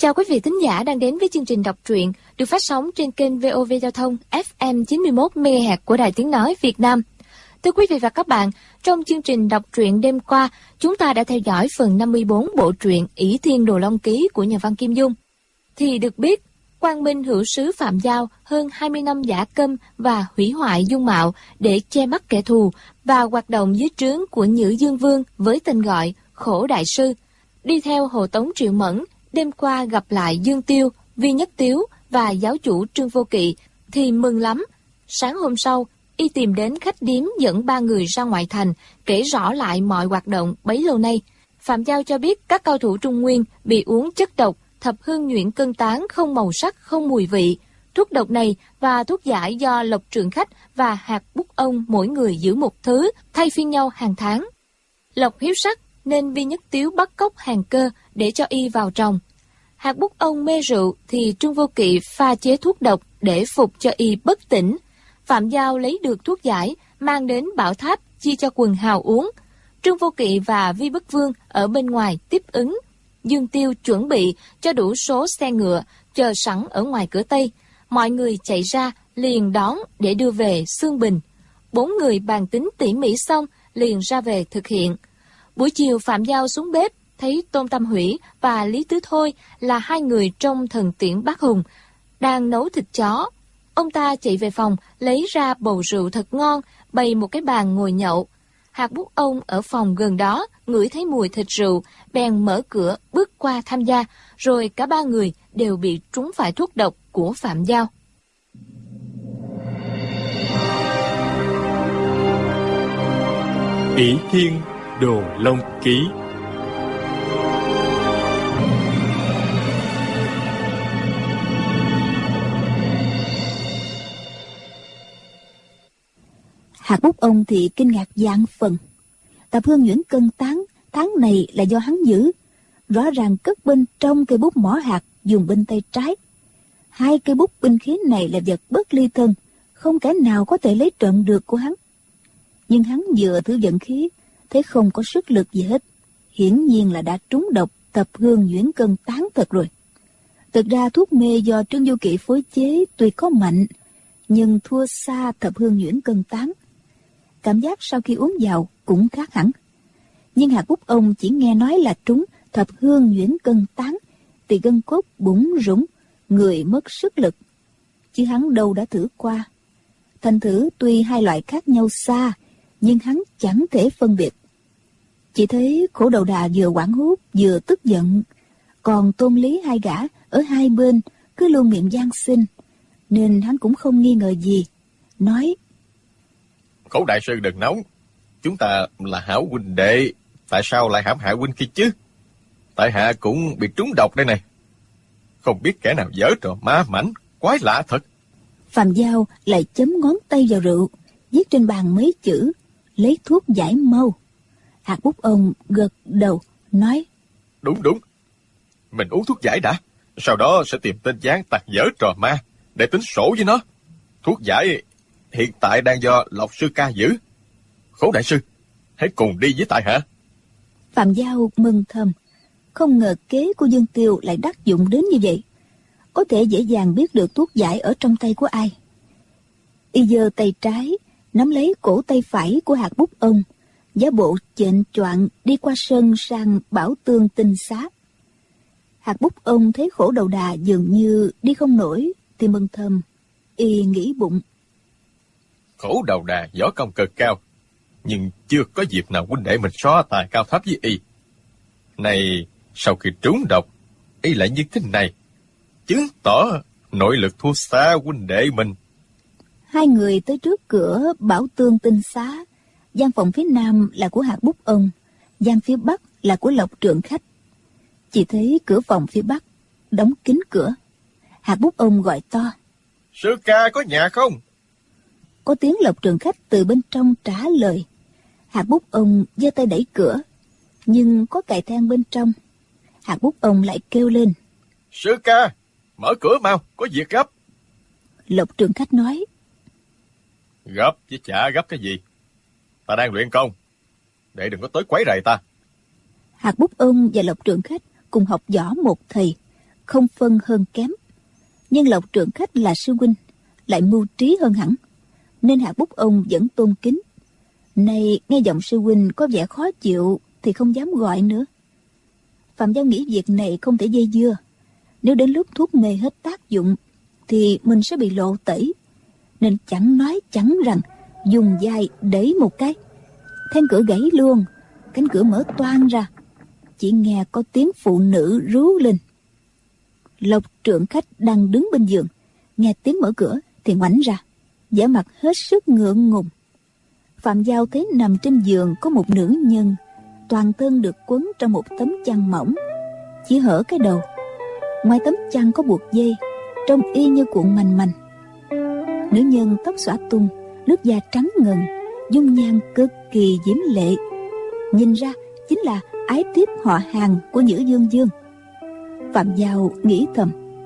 Chào quý vị thính giả đang đến với chương trình đọc truyện được phát sóng trên kênh VOV Giao thông FM 91 MHz của Đài Tiếng nói Việt Nam. Thưa quý vị và các bạn, trong chương trình đọc truyện đêm qua, chúng ta đã theo dõi phần 54 bộ truyện Ỷ Thiên Đồ Long Ký của nhà văn Kim Dung. Thì được biết, Quang Minh hữu sứ Phạm Giao hơn 20 năm giả câm và hủy hoại dung mạo để che mắt kẻ thù và hoạt động dưới trướng của Nhữ Dương Vương với tên gọi Khổ Đại Sư. Đi theo Hồ Tống Triệu Mẫn, đêm qua gặp lại Dương Tiêu, Vi Nhất Tiếu và giáo chủ Trương Vô Kỵ thì mừng lắm. Sáng hôm sau, y tìm đến khách điếm dẫn 3 người ra ngoại thành, kể rõ lại mọi hoạt động bấy lâu nay. Phạm Giao cho biết các cao thủ Trung Nguyên bị uống chất độc thập hương nhuyễn cân tán không màu sắc, không mùi vị. Thuốc độc này và thuốc giải do Lộc Trường Khách và Hạt Bút Ông mỗi người giữ một thứ, thay phiên nhau hàng tháng. Lộc hiếu sắc nên Vi Nhất Tiếu bắt cóc Hàng Cơ để cho y vào trồng. Hạt Bút Ông mê rượu thì Trương Vô Kỵ pha chế thuốc độc để phục cho y bất tỉnh. Phạm Giao lấy được thuốc giải, mang đến Bảo Tháp chia cho quần hào uống. Trương Vô Kỵ và Vi Bất Vương ở bên ngoài tiếp ứng. Dương Tiêu chuẩn bị cho đủ số xe ngựa, chờ sẵn ở ngoài cửa Tây. Mọi người chạy ra, liền đón để đưa về Xương Bình. 4 người bàn tính tỉ mỉ xong, liền ra về thực hiện. Buổi chiều Phạm Giao xuống bếp, thấy Tôn Tam Hủy và Lý Tứ Thôi là 2 người trong thần tiễn Bác Hùng, đang nấu thịt chó. Ông ta chạy về phòng, lấy ra bầu rượu thật ngon, bày một cái bàn ngồi nhậu. Hạt Bút Ông ở phòng gần đó, ngửi thấy mùi thịt rượu, bèn mở cửa bước qua tham gia, rồi cả 3 người đều bị trúng phải thuốc độc của Phạm Giao. Ỷ Thiên Đồ Long Ký. Hạt Bút Ông thì kinh ngạc vạn phần. Tập hương nhuyễn cân tán tháng này là do hắn giữ, rõ ràng cất bên trong cây bút mỏ hạt dùng bên tay trái. 2 cây bút binh khí này là vật bất ly thân, không kẻ nào có thể lấy trộm được của hắn. Nhưng hắn vừa thử vận khí, thấy không có sức lực gì hết, hiển nhiên là đã trúng độc tập hương nhuyễn cân tán thật rồi. Thực ra thuốc mê do Trương Vô Kỵ phối chế tuy có mạnh, nhưng thua xa thập hương nhuyễn cân tán. Cảm giác sau khi uống vào cũng khác hẳn. Nhưng Hạt Bút Ông chỉ nghe nói là trúng thập hương nhuyễn cân tán thì gân cốt bủn rủn, người mất sức lực. Chứ hắn đâu đã thử qua. Thành thử tuy 2 loại khác nhau xa, nhưng hắn chẳng thể phân biệt. Chỉ thấy Khổ Đầu Đà vừa hoảng hốt vừa tức giận, còn Tôn Lý 2 gã ở hai bên cứ luôn miệng van xin, nên hắn cũng không nghi ngờ gì, nói: Khổ đại sư đừng nóng, chúng ta là hảo huynh đệ, tại sao lại hãm hại huynh kia chứ? Tại hạ cũng bị trúng độc đây này, không biết kẻ nào giở trò ma mãnh, quái lạ thật. Phạm Giao lại chấm ngón tay vào rượu, viết trên bàn mấy chữ: lấy thuốc giải mau. Hạt Bút Ông gật đầu, nói: Đúng, mình uống thuốc giải đã, sau đó sẽ tìm tên gián tặc giở trò ma để tính sổ với nó. Thuốc giải hiện tại đang do Lộc Sư Ca giữ. Khổ đại sư, hãy cùng đi với tại hạ. Phạm Giao mừng thầm, không ngờ kế của Dương Tiêu lại đắc dụng đến như vậy, có thể dễ dàng biết được thuốc giải ở trong tay của ai. Y giơ tay trái nắm lấy cổ tay phải của Hạt Bút Ông, giả bộ chệnh choạng đi qua sân sang Bảo Tương Tinh Xá. Hạt Bút Ông thấy Khổ Đầu Đà dường như đi không nổi thì mừng thầm. Y nghĩ bụng: Khổ Đầu Đà võ công cực cao, nhưng chưa có dịp nào huynh đệ mình so tài cao thấp với y. Này, sau khi trúng độc, y lại như thế này, chứng tỏ nội lực thua xa huynh đệ mình. 2 người tới trước cửa Bảo Tương Tinh Xá. Gian phòng phía nam là của Hạt Bút Ông, gian phía bắc là của Lộc Trượng Khách. Chỉ thấy cửa phòng phía bắc đóng kín cửa. Hạt Bút Ông gọi to: Sư ca có nhà không? Có tiếng Lộc Trường Khách từ bên trong trả lời. Hạt Bút Ông giơ tay đẩy cửa, nhưng có cài then bên trong. Hạt Bút Ông lại kêu lên: Sư ca, mở cửa mau, có việc gấp. Lộc Trường Khách nói: Gấp chứ chả gấp cái gì, ta đang luyện công, để đừng có tới quấy rầy ta. Hạt Bút Ông và Lộc Trường Khách cùng học võ một thầy, không phân hơn kém. Nhưng Lộc Trượng Khách là sư huynh, lại mưu trí hơn hẳn, nên Hạt Bút ông vẫn tôn kính. Nay nghe giọng sư huynh có vẻ khó chịu thì không dám gọi nữa. Phạm Giao nghĩ việc này không thể dây dưa. Nếu đến lúc thuốc mê hết tác dụng thì mình sẽ bị lộ tẩy, nên chẳng nói chẳng rằng dùng vai đẩy một cái, then cửa gãy luôn, cánh cửa mở toang ra, chỉ nghe có tiếng phụ nữ rú lên. Lộc Trượng Khách đang đứng bên giường, nghe tiếng mở cửa thì ngoảnh ra, vẻ mặt hết sức ngượng ngùng. Phạm Giao thấy nằm trên giường có một nữ nhân, toàn thân được quấn trong một tấm chăn mỏng, chỉ hở cái đầu. Ngoài tấm chăn có buộc dây, trông y như cuộn mành mành. Nữ nhân tóc xõa tung, nước da trắng ngần, dung nhan cực kỳ diễm lệ, nhìn ra chính là ái thiếp họ hàng của Nhữ Dương Dương. Phạm Giao nghĩ thầm: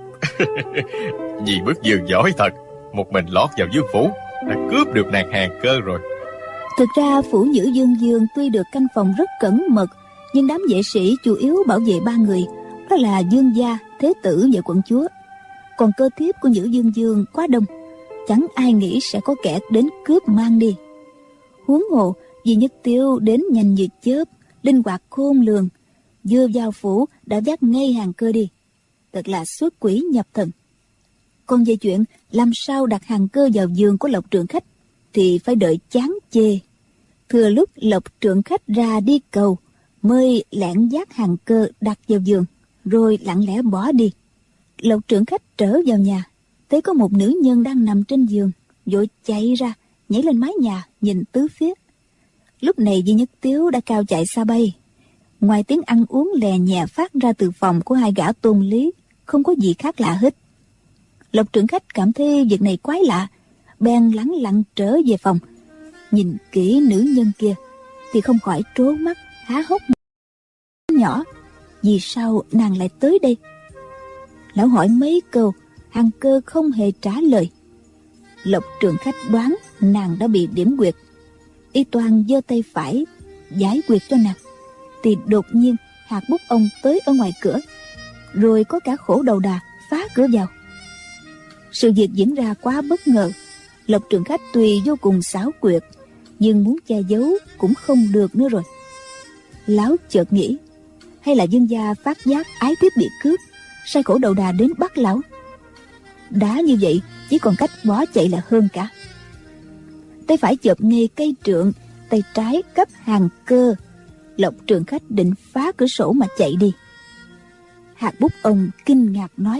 Vì bước Dương giỏi thật, một mình lót vào Dương phủ đã cướp được nàng hàng cơ rồi. Thực ra phủ Nhữ Dương Dương tuy được canh phòng rất cẩn mật, nhưng đám vệ sĩ chủ yếu bảo vệ ba người, đó là Dương gia, Thế tử và quận chúa. Còn cơ thiếp của Nhữ Dương Dương quá đông, chẳng ai nghĩ sẽ có kẻ đến cướp mang đi. Huống hồ vì Nhất Tiêu đến nhanh như chớp, linh hoạt khôn lường, vừa vào phủ đã dắt ngay hàng cơ đi, thật là xuất quỷ nhập thần. Còn về chuyện làm sao đặt hàng cơ vào giường của Lộc Trượng Khách thì phải đợi chán chê. Thừa lúc Lộc Trượng Khách ra đi cầu, mới lẻn dắt hàng cơ đặt vào giường, rồi lặng lẽ bỏ đi. Lộc Trượng Khách trở vào nhà, thấy có một nữ nhân đang nằm trên giường, vội chạy ra, nhảy lên mái nhà nhìn tứ phía. Lúc này Di Nhất Tiếu đã cao chạy xa bay. Ngoài tiếng ăn uống lè nhẹ phát ra từ phòng của hai gã tôn lý, không có gì khác lạ hết. Lộc Trượng Khách cảm thấy việc này quái lạ, bèn lẳng lặng trở về phòng. Nhìn kỹ nữ nhân kia thì không khỏi trố mắt há hốc nhỏ, vì sao nàng lại tới đây? Lão hỏi mấy câu, hàng cơ không hề trả lời. Lộc Trượng Khách đoán nàng đã bị điểm quyệt, y toàn giơ tay phải giải quyệt cho nàng, thì đột nhiên Hạt Bút ông tới ở ngoài cửa, rồi có cả Khổ Đầu Đà phá cửa vào. Sự việc diễn ra quá bất ngờ. Lộc Trượng Khách tuy vô cùng xảo quyệt, nhưng muốn che giấu cũng không được nữa rồi. Lão chợt nghĩ, hay là Dương gia phát giác ái thiếp bị cướp, sai Khổ Đầu Đà đến bắt lão. Đã như vậy, chỉ còn cách bỏ chạy là hơn cả. Tay phải chộp ngay cây trượng, tay trái cấp hàng cơ. Lộc Trượng Khách định phá cửa sổ mà chạy đi. Hạt Bút ông kinh ngạc nói: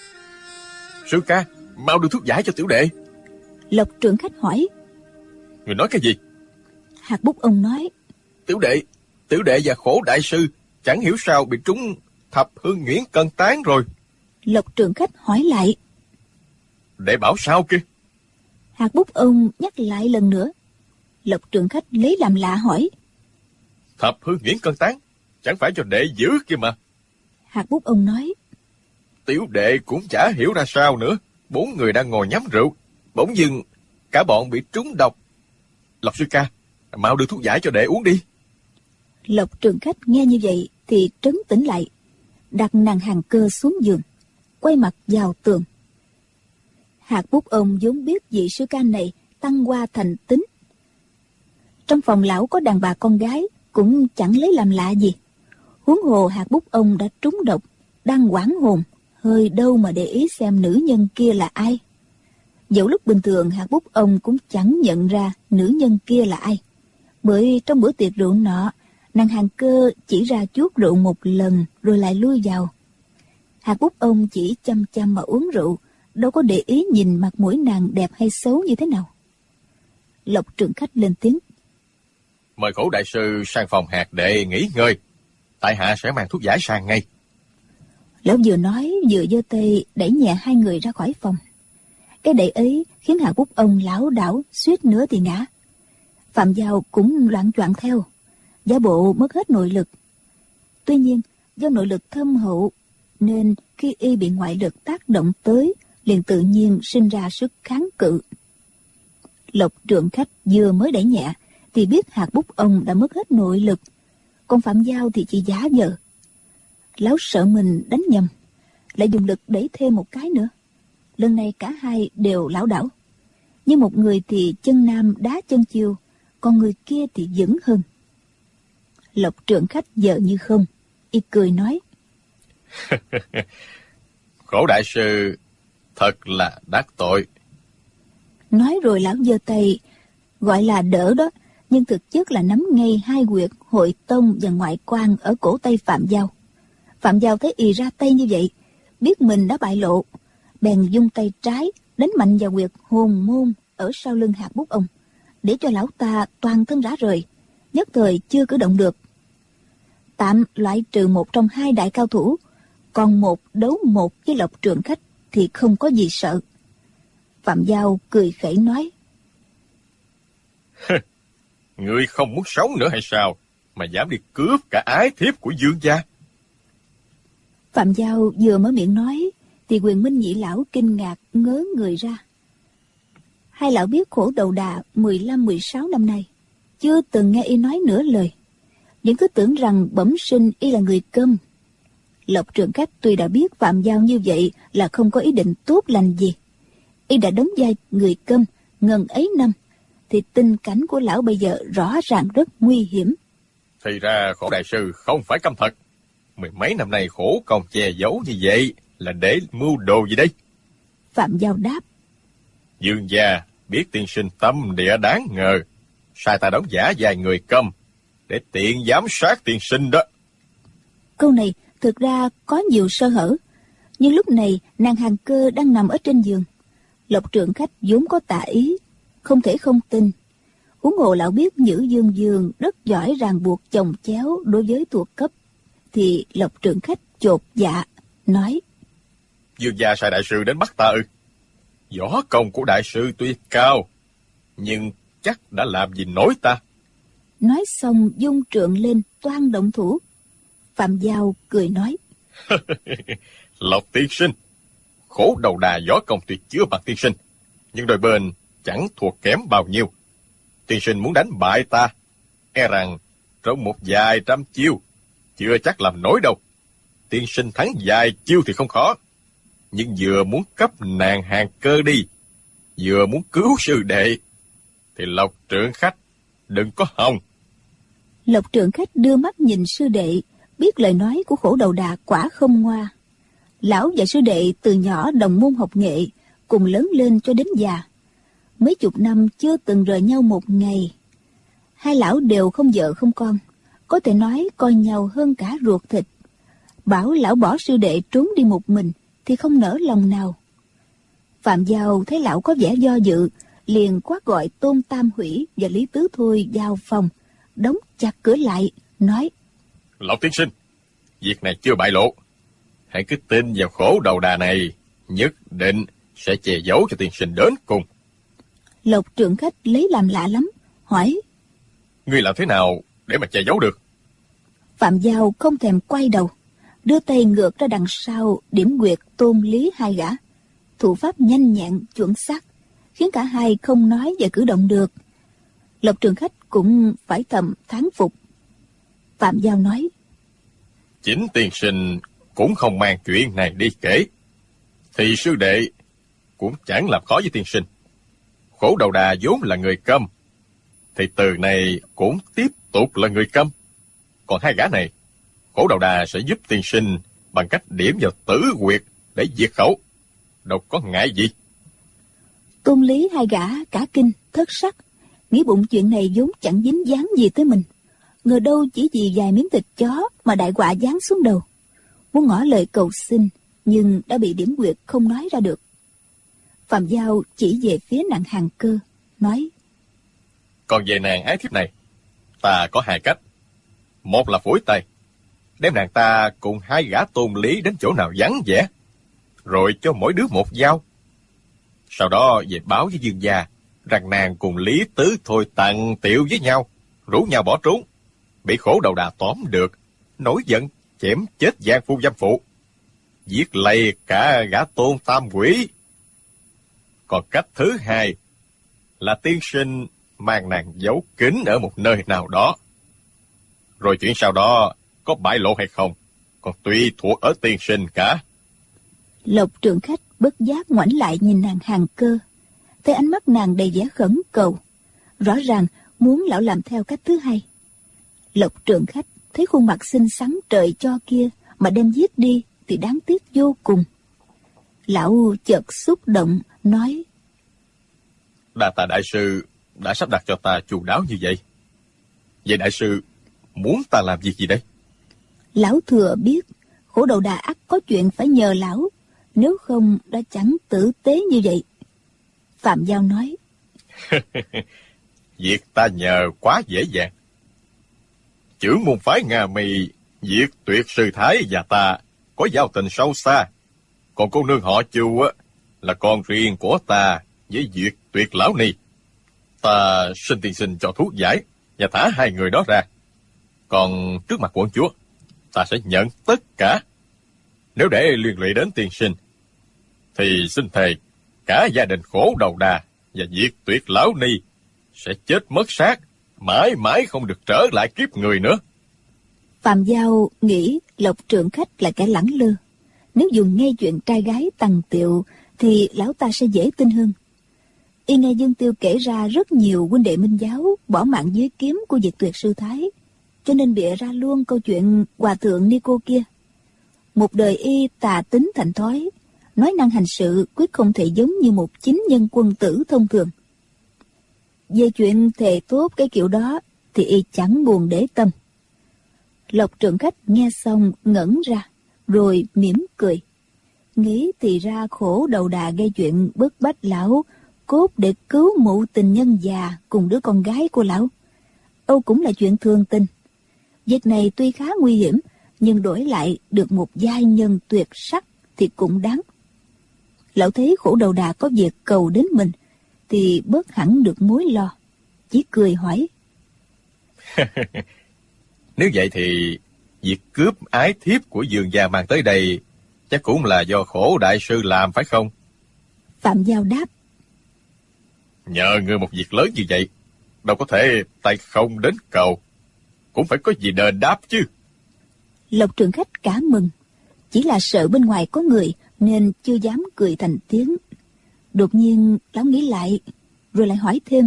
Sư ca, mau đưa thuốc giải cho tiểu đệ. Lộc Trượng Khách hỏi: Người nói cái gì? Hạt Bút ông nói: Tiểu đệ và Khổ đại sư chẳng hiểu sao bị trúng thập hương nhuyễn cân tán rồi. Lộc Trượng Khách hỏi lại: Đệ bảo sao kia? Hạt Bút ông nhắc lại lần nữa. Lộc Trượng Khách lấy làm lạ hỏi: Thập hương nhuyễn cân tán, chẳng phải cho đệ giữ kia mà. Hạt Bút ông nói: Tiểu đệ cũng chả hiểu ra sao nữa. 4 người đang ngồi nhắm rượu, bỗng dưng cả bọn bị trúng độc. Lộc sư ca, mau đưa thuốc giải cho đệ uống đi. Lộc Trượng Khách nghe như vậy thì trấn tĩnh lại, đặt nàng hàng cơ xuống giường, quay mặt vào tường. Hạt Bút ông vốn biết vị sư ca này tăng hoa thành tính. Trong phòng lão có đàn bà con gái, cũng chẳng lấy làm lạ gì. Huống hồ Hạt Bút ông đã trúng độc, đang hoảng hồn, hơi đâu mà để ý xem nữ nhân kia là ai. Dẫu lúc bình thường Hạt Bút ông cũng chẳng nhận ra nữ nhân kia là ai, bởi trong bữa tiệc rượu nọ, nàng hàng cơ chỉ ra chuốt rượu một lần rồi lại lui vào. Hạt Bút ông chỉ chăm chăm mà uống rượu, đâu có để ý nhìn mặt mũi nàng đẹp hay xấu như thế nào. Lộc Trượng Khách lên tiếng: Mời Khổ đại sư sang phòng Hạt đệ nghỉ ngơi, tại hạ sẽ mang thuốc giải sang ngay. Lão vừa nói vừa giơ tay đẩy nhẹ hai người ra khỏi phòng. Cái đẩy ấy khiến Hạt Bút ông lảo đảo suýt nữa thì ngã. Phạm Giao cũng loạng choạng theo, giả bộ mất hết nội lực. Tuy nhiên do nội lực thâm hậu, nên khi y bị ngoại lực tác động tới, liền tự nhiên sinh ra sức kháng cự. Lộc Trượng Khách vừa mới đẩy nhẹ thì biết Hạt Bút ông đã mất hết nội lực, còn Phạm Giao thì chỉ giả vờ. Lão sợ mình đánh nhầm, lại dùng lực đẩy thêm một cái nữa. Lần này cả hai đều lảo đảo. Nhưng một người thì chân nam đá chân chiêu, còn người kia thì vững hơn. Lộc Trượng Khách giờ như không, y cười nói: Khổ đại sư thật là đắc tội. Nói rồi lão giơ tay, gọi là đỡ đó, nhưng thực chất là nắm ngay hai huyệt hội tông và ngoại quan ở cổ tay Phạm Giao. Phạm Giao thấy y ra tay như vậy, biết mình đã bại lộ, bèn dung tay trái đánh mạnh vào huyệt hồn môn ở sau lưng Hạc Bút ông, để cho lão ta toàn thân rã rời, nhất thời chưa cử động được. Tạm loại trừ một trong hai đại cao thủ, còn một đấu một với Lộc Trượng Khách thì không có gì sợ. Phạm Giao cười khẩy nói: Ngươi không muốn sống nữa hay sao, mà dám đi cướp cả ái thiếp của Dương gia? Phạm Giao vừa mở miệng nói thì Quyền Minh nhị lão kinh ngạc ngớ người ra. Hai lão biết Khổ Đầu Đà 15-16 năm nay, chưa từng nghe y nói nửa lời, vẫn cứ tưởng rằng bẩm sinh y là người Câm. Lộc Trượng Khách tuy đã biết Phạm Giao như vậy là không có ý định tốt lành gì, y đã đóng vai người Câm ngần ấy năm, thì tình cảnh của lão bây giờ rõ ràng rất nguy hiểm. Thì ra Khổ đại sư không phải Câm thật. Mười mấy năm nay khổ công che giấu như vậy là để mưu đồ gì đây? Phạm Giao đáp: Dương gia biết tiên sinh tâm địa đáng ngờ, sai ta đóng giả vài người Câm để tiện giám sát tiên sinh đó. Câu này thực ra có nhiều sơ hở, nhưng lúc này nàng Hàng Cơ đang nằm ở trên giường. Lộc Trượng Khách vốn có tà ý, không thể không tin. Huống hồ lão biết Nhữ Dương Dương rất giỏi ràng buộc chồng chéo đối với thuộc cấp, thì Lộc Trượng Khách chột dạ nói: Dương gia sai đại sư đến bắt ta ư? Võ công của đại sư tuy cao, nhưng chắc đã làm gì nổi ta. Nói xong dung trượng lên toan động thủ. Phạm Giao cười nói: Lộc tiên sinh, Khổ Đầu Đà võ công tuy chưa bằng tiên sinh, nhưng đôi bên chẳng thuộc kém bao nhiêu. Tiên sinh muốn đánh bại ta, e rằng trong một vài trăm chiêu chưa chắc làm nổi đâu. Tiên sinh thắng vài chiêu thì không khó, nhưng vừa muốn cấp nàng Hàng Cơ đi, vừa muốn cứu sư đệ, thì Lộc Trượng Khách đừng có hòng. Lộc Trượng Khách đưa mắt nhìn sư đệ, biết lời nói của Khổ Đầu Đà quả không ngoa. Lão và sư đệ từ nhỏ đồng môn học nghệ, cùng lớn lên cho đến già. Mấy chục năm chưa từng rời nhau một ngày. Hai lão đều không vợ không con, có thể nói coi nhau hơn cả ruột thịt. Bảo lão bỏ sư đệ trốn đi một mình thì không nỡ lòng nào. Phạm Giao thấy lão có vẻ do dự, liền quát gọi Tôn Tam Hủy và Lý Tứ Thôi vào phòng, đóng chặt cửa lại, nói: Lộc tiên sinh, việc này chưa bại lộ, hãy cứ tin vào Khổ Đầu Đà này, nhất định sẽ che giấu cho tiên sinh đến cùng. Lộc Trượng Khách lấy làm lạ lắm, hỏi: Ngươi làm thế nào để mà che giấu được? Phạm Giao không thèm quay đầu, đưa tay ngược ra đằng sau điểm quyệt Tôn Lý hai gã. Thủ pháp nhanh nhẹn chuẩn xác, khiến cả hai không nói và cử động được. Lộc Trượng Khách cũng phải thầm thán phục. Phạm Giao nói: Chính tiên sinh cũng không mang chuyện này đi kể, thì sư đệ cũng chẳng làm khó với tiên sinh. Khổ Đầu Đà vốn là người Câm, thì từ này cũng tiếp tục là người Câm. Còn hai gã này, Khổ Đầu Đà sẽ giúp tiên sinh bằng cách điểm vào tử huyệt để diệt khẩu, đâu có ngại gì. Tôn Lý hai gã cả kinh thất sắc, nghĩ bụng chuyện này vốn chẳng dính dáng gì tới mình, ngờ đâu chỉ vì vài miếng thịt chó mà đại họa giáng xuống đầu. Muốn ngỏ lời cầu xin, nhưng đã bị điểm quyệt không nói ra được. Phạm Giao chỉ về phía nàng Hàng Cơ, nói: Còn về nàng ái thiếp này, ta có hai cách. Một là phủi tay, đem nàng ta cùng hai gã Tôn Lý đến chỗ nào vắng vẻ, rồi cho mỗi đứa một dao. Sau đó về báo với Dương gia rằng nàng cùng Lý Tứ Thôi tặng tiểu với nhau, rủ nhau bỏ trốn, bị Khổ Đầu Đà tóm được, nổi giận chém chết giang phu dâm phụ, giết lầy cả gã Tôn Tam Quỷ. Còn cách thứ hai là tiên sinh mang nàng giấu kín ở một nơi nào đó, rồi chuyện sau đó có bại lộ hay không còn tùy thuộc ở tiên sinh cả. Lộc Trường Khách bất giác ngoảnh lại nhìn nàng Hàn Cơ, thấy ánh mắt nàng đầy vẻ khẩn cầu, rõ ràng muốn lão làm theo cách thứ hai. Lộc Trường Khách thấy khuôn mặt xinh xắn trời cho kia mà đem giết đi thì đáng tiếc vô cùng. Lão chợt xúc động nói: Đa tạ đại sư đã sắp đặt cho ta chu đáo như vậy. Vậy đại sư muốn ta làm việc gì đây? Lão thừa biết Khổ Đầu Đà ắt có chuyện phải nhờ lão, nếu không đã chẳng tử tế như vậy. Phạm Giao nói: Việc ta nhờ quá dễ dàng. Chưởng môn phái Nga Mi, Diệt Tuyệt sư thái và ta có giao tình sâu xa. Còn cô nương họ Chu á là con riêng của ta với Diệt Tuyệt lão ni. Ta xin tiên sinh cho thuốc giải và thả hai người đó ra. Còn trước mặt quận chúa, ta sẽ nhận tất cả. Nếu để liên lụy đến tiên sinh, thì xin thề cả gia đình Khổ Đầu Đà và Diệt Tuyệt lão ni sẽ chết mất xác, mãi mãi không được trở lại kiếp người nữa. Phạm Giao nghĩ Lộc Trường Khách là kẻ lẳng lơ, nếu dùng ngay chuyện trai gái tằng tiệu thì lão ta sẽ dễ tin hơn. Y nghe Dương Tiêu kể ra rất nhiều huynh đệ Minh giáo bỏ mạng dưới kiếm của Diệt Tuyệt sư thái, cho nên bịa ra luôn câu chuyện hòa thượng Nico kia. Một đời y tà tính thành thói, nói năng hành sự quyết không thể giống như một chính nhân quân tử thông thường. Về chuyện thề tốt cái kiểu đó thì y chẳng buồn để tâm. Lộc Trường Khách nghe xong ngẩn ra, rồi mỉm cười. Nghĩ thì ra Khổ Đầu Đà gây chuyện bức bách lão, cốt để cứu mụ tình nhân già cùng đứa con gái của lão. Âu cũng là chuyện thường tình. Việc này tuy khá nguy hiểm, nhưng đổi lại được một giai nhân tuyệt sắc thì cũng đáng. Lão thấy Khổ Đầu Đà có việc cầu đến mình thì bớt hẳn được mối lo, chỉ cười hỏi: Nếu vậy thì việc cướp ái thiếp của Dương gia mang tới đây chắc cũng là do Khổ đại sư làm phải không? Phạm Giao đáp: Nhờ ngươi một việc lớn như vậy, đâu có thể tay không đến cầu, cũng phải có gì đền đáp chứ. Lộc Trường Khách cả mừng, chỉ là sợ bên ngoài có người nên chưa dám cười thành tiếng. Đột nhiên lão nghĩ lại, rồi lại hỏi thêm: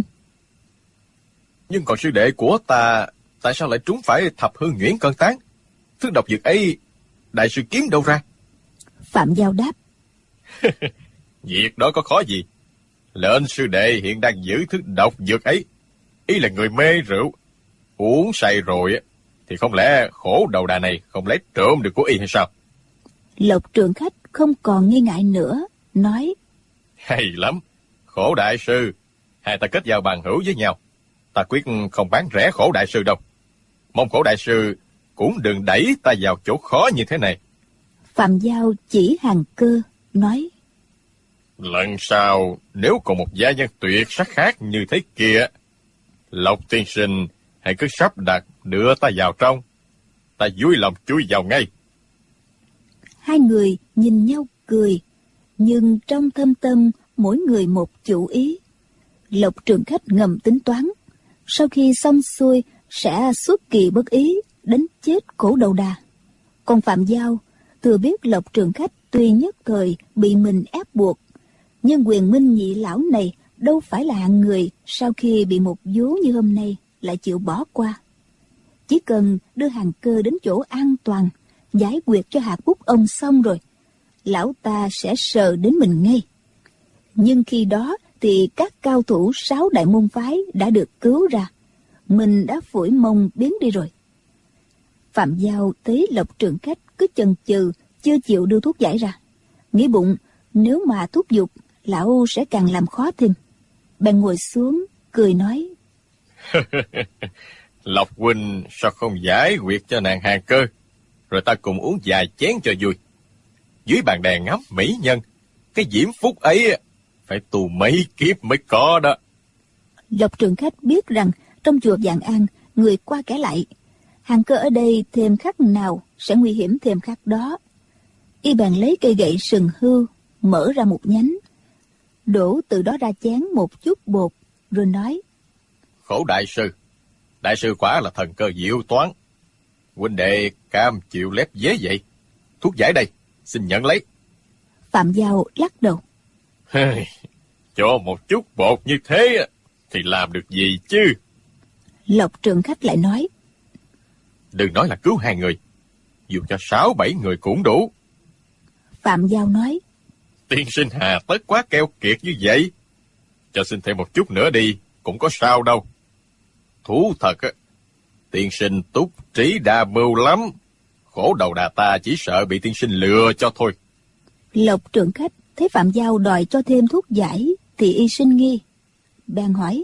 Nhưng còn sư đệ của ta, tại sao lại trúng phải thập hương nhuyễn cân tán? Thứ độc dược ấy, đại sư kiếm đâu ra? Phạm Giao đáp: Việc đó có khó gì. Lệnh sư đệ hiện đang giữ thứ độc dược ấy. Ý là người mê rượu, uống say rồi thì không lẽ Khổ Đầu Đà này không lấy trộm được của y hay sao? Lộc Trường Khách không còn nghi ngại nữa, nói: Hay lắm, Khổ đại sư, hai ta kết giao bằng hữu với nhau. Ta quyết không bán rẻ Khổ đại sư đâu. Mong Khổ đại sư cũng đừng đẩy ta vào chỗ khó như thế này. Phạm Giao chỉ Hàn Cơ, nói: Lần sau, nếu còn một gia nhân tuyệt sắc khác như thế kia, Lộc tiên sinh hãy cứ sắp đặt đưa ta vào trong. Ta vui lòng chui vào ngay. Hai người nhìn nhau cười, nhưng trong thâm tâm mỗi người một chủ ý. Lộc Trường Khách ngầm tính toán, sau khi xong xuôi sẽ xuất kỳ bất ý đánh chết Khổ Đầu Đà. Còn Phạm Giao thừa biết Lộc Trường Khách tuy nhất thời bị mình ép buộc, nhưng Quyền Minh nhị lão này đâu phải là hạng người sau khi bị một vố như hôm nay lại chịu bỏ qua. Chỉ cần đưa Hàn Cơ đến chỗ an toàn, giải quyết cho Hạc Bút ông xong rồi, lão ta sẽ sờ đến mình ngay. Nhưng khi đó thì các cao thủ 6 đại môn phái đã được cứu ra, mình đã phủi mông biến đi rồi. Phạm Giao thấy Lộc Trường Khách cứ chần chừ chưa chịu đưa thuốc giải ra, nghĩ bụng nếu mà thúc giục lão sẽ càng làm khó thêm. Bèn ngồi xuống cười nói: Lộc huynh sao không giải quyết cho nàng Hàn Cơ, rồi ta cùng uống vài chén cho vui. Dưới bàn đèn ngắm mỹ nhân, cái diễm phúc ấy phải tu mấy kiếp mới có đó. Lộc Trường Khách biết rằng trong chùa Vạn An người qua kẻ lại, Hàn Cơ ở đây thêm khắc nào sẽ nguy hiểm thêm khắc đó. Y bèn lấy cây gậy sừng hưu mở ra một nhánh, đổ từ đó ra chén một chút bột, rồi nói: Khổ đại sư quả là thần cơ diệu toán. huynh đệ cam chịu lép vế vậy. Thuốc giải đây, xin nhận lấy. Phạm Giao lắc đầu. Cho một chút bột như thế thì làm được gì chứ? Lộc Trường Khách lại nói. Đừng nói là cứu 2 người, dù cho 6-7 người cũng đủ. Phạm Giao nói. Tiên sinh hà tất quá keo kiệt như vậy. Cho xin thêm một chút nữa đi, cũng có sao đâu. Thú thật á, tiên sinh túc trí đa mưu lắm. Khổ đầu đà ta chỉ sợ bị tiên sinh lừa cho thôi. Lộc Trường Khách thấy Phạm Giao đòi cho thêm thuốc giải thì y sinh nghi, bèn hỏi.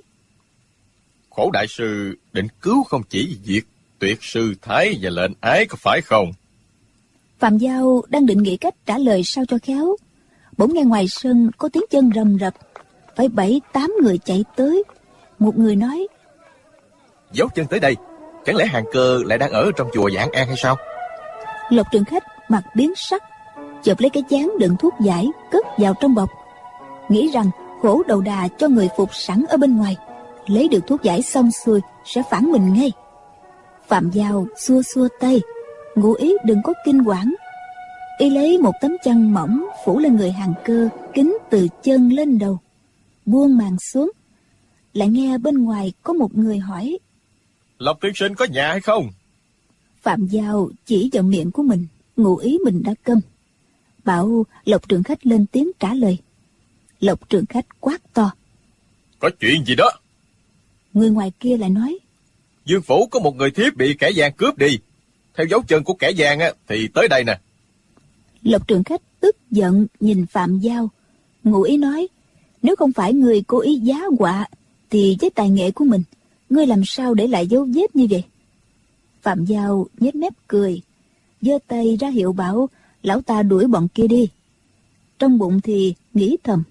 Khổ đại sư định cứu không chỉ việc tuyệt sư thái và lệnh ái có phải không? Phạm Giao đang định nghĩ cách trả lời sao cho khéo, bỗng nghe ngoài sân có tiếng chân rầm rập, phải 7-8 người chạy tới. Một người nói. Dấu chân tới đây, chẳng lẽ Hàng Cơ lại đang ở trong chùa Vạn An hay sao? Lộc Trường Khách mặt biến sắc, chộp lấy cái chén đựng thuốc giải cất vào trong bọc, nghĩ rằng khổ đầu đà cho người phục sẵn ở bên ngoài, lấy được thuốc giải xong xuôi sẽ phản mình ngay. Phạm Giao xua xua tay, ngụ ý đừng có kinh hoảng. Y lấy một tấm chăn mỏng phủ lên người Hàng Cơ, kín từ chân lên đầu, buông màn xuống. Lại nghe bên ngoài có một người hỏi. Lộc tiên sinh có nhà hay không? Phạm Giao chỉ vào miệng của mình, ngụ ý mình đã câm, bảo Lộc Trường Khách lên tiếng trả lời. Lộc Trường Khách quát to. Có chuyện gì đó? Người ngoài kia lại nói. Dương phủ có một người thiếp bị kẻ gian cướp đi. Theo dấu chân của kẻ gian thì tới đây nè. Lộc Trường Khách tức giận nhìn Phạm Giao, ngụ ý nói. Nếu không phải người cố ý giá họa thì với tài nghệ của mình, ngươi làm sao để lại dấu vết như vậy? Phạm Giao nhếch mép cười, giơ tay ra hiệu bảo lão ta đuổi bọn kia đi. Trong bụng thì nghĩ thầm.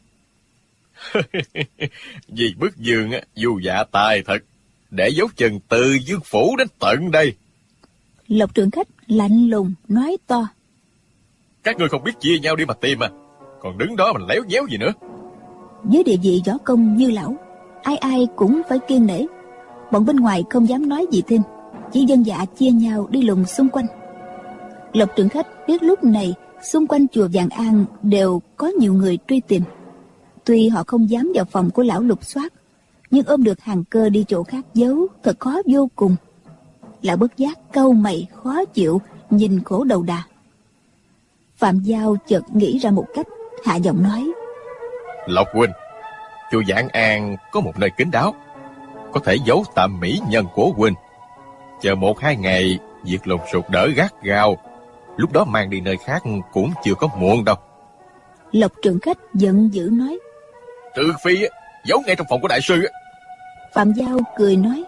Vì bức dương dù dạ tài thật, để dấu chân từ Dương phủ đến tận đây. Lộc Trường Khách lạnh lùng nói to. Các ngươi không biết chia nhau đi mà tìm còn đứng đó mà léo nhéo gì nữa. Với địa vị võ công như lão, ai ai cũng phải kiêng nể. Bọn bên ngoài không dám nói gì thêm, chỉ dân dạ chia nhau đi lùng xung quanh. Lộc Trường Khách biết lúc này xung quanh chùa Vạn An đều có nhiều người truy tìm. Tuy họ không dám vào phòng của lão lục soát, nhưng ôm được Hàng Cơ đi chỗ khác giấu thật khó vô cùng. Lão bất giác cau mày khó chịu nhìn khổ đầu đà. Phạm Giao chợt nghĩ ra một cách, hạ giọng nói. Lộc huynh, chùa Vạn An có một nơi kín đáo, có thể giấu tạm mỹ nhân của huynh. Chờ 1-2 ngày việc lùng sục đỡ gắt gao, lúc đó mang đi nơi khác cũng chưa có muộn đâu. Lộc Trường Khách giận dữ nói. Trừ phi giấu ngay trong phòng của đại sư. Phạm Giao cười nói.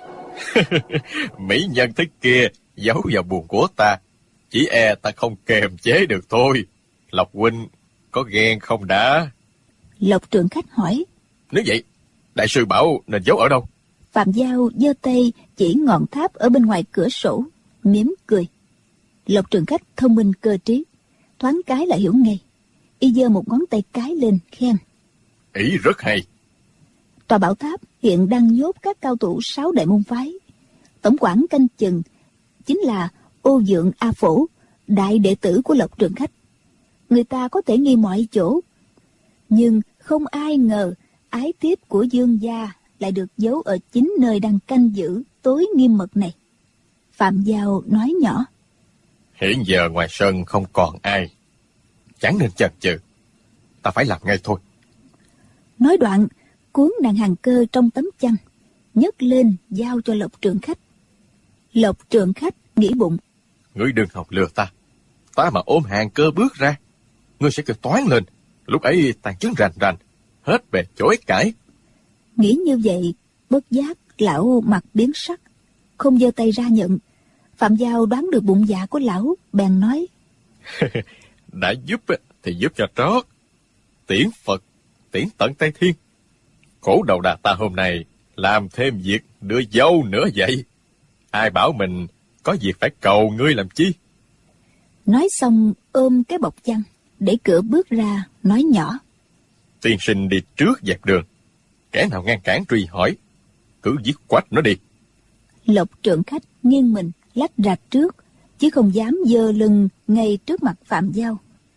Mỹ nhân thế kia giấu vào buồng của ta, chỉ e ta không kềm chế được thôi. Lộc huynh có ghen không đã? Lộc Trường Khách hỏi. Nếu vậy, đại sư bảo nên giấu ở đâu? Phạm Giao giơ tay chỉ ngọn tháp ở bên ngoài cửa sổ, mỉm cười. Lộc Trường Khách thông minh cơ trí, thoáng cái là hiểu ngay. Y giơ một ngón tay cái lên khen. Ý rất hay. Tòa bảo tháp hiện đang nhốt các cao thủ 6 đại môn phái. Tổng quản canh chừng chính là Ô Dượng A Phổ, đại đệ tử của Lộc Trường Khách. Người ta có thể nghi mọi chỗ, nhưng không ai ngờ ái thiếp của Dương gia lại được giấu ở chính nơi đang canh giữ tối nghiêm mật này. Phạm Giao nói nhỏ. Hiện giờ ngoài sân không còn ai, chẳng nên chần chừ, ta phải làm ngay thôi. Nói đoạn cuốn nàng Hàng Cơ trong tấm chăn, nhấc lên giao cho Lộc Trường Khách. Lộc Trường Khách nghĩ bụng. Ngươi đừng hòng lừa ta. Ta mà ôm Hàng Cơ bước ra, ngươi sẽ kêu toán lên. Lúc ấy tàn chứng rành rành, hết bề chối cãi. Nghĩ như vậy, bất giác lão mặt biến sắc, không giơ tay ra nhận. Phạm Giao đoán được bụng dạ của lão, bèn nói. Đã giúp thì giúp cho trót. Tiễn Phật, tiễn tận Tây Thiên. Khổ đầu đà ta hôm nay làm thêm việc đưa dâu nữa vậy. Ai bảo mình có việc phải cầu ngươi làm chi? Nói xong ôm cái bọc chăn, để cửa bước ra, nói nhỏ. Tiên sinh đi trước dẹp đường. Kẻ nào ngăn cản truy hỏi, cứ giết quách nó đi. Lộc Trường Khách nghiêng mình lách rạch trước, chứ không dám giơ lưng ngay trước mặt Phạm Giao.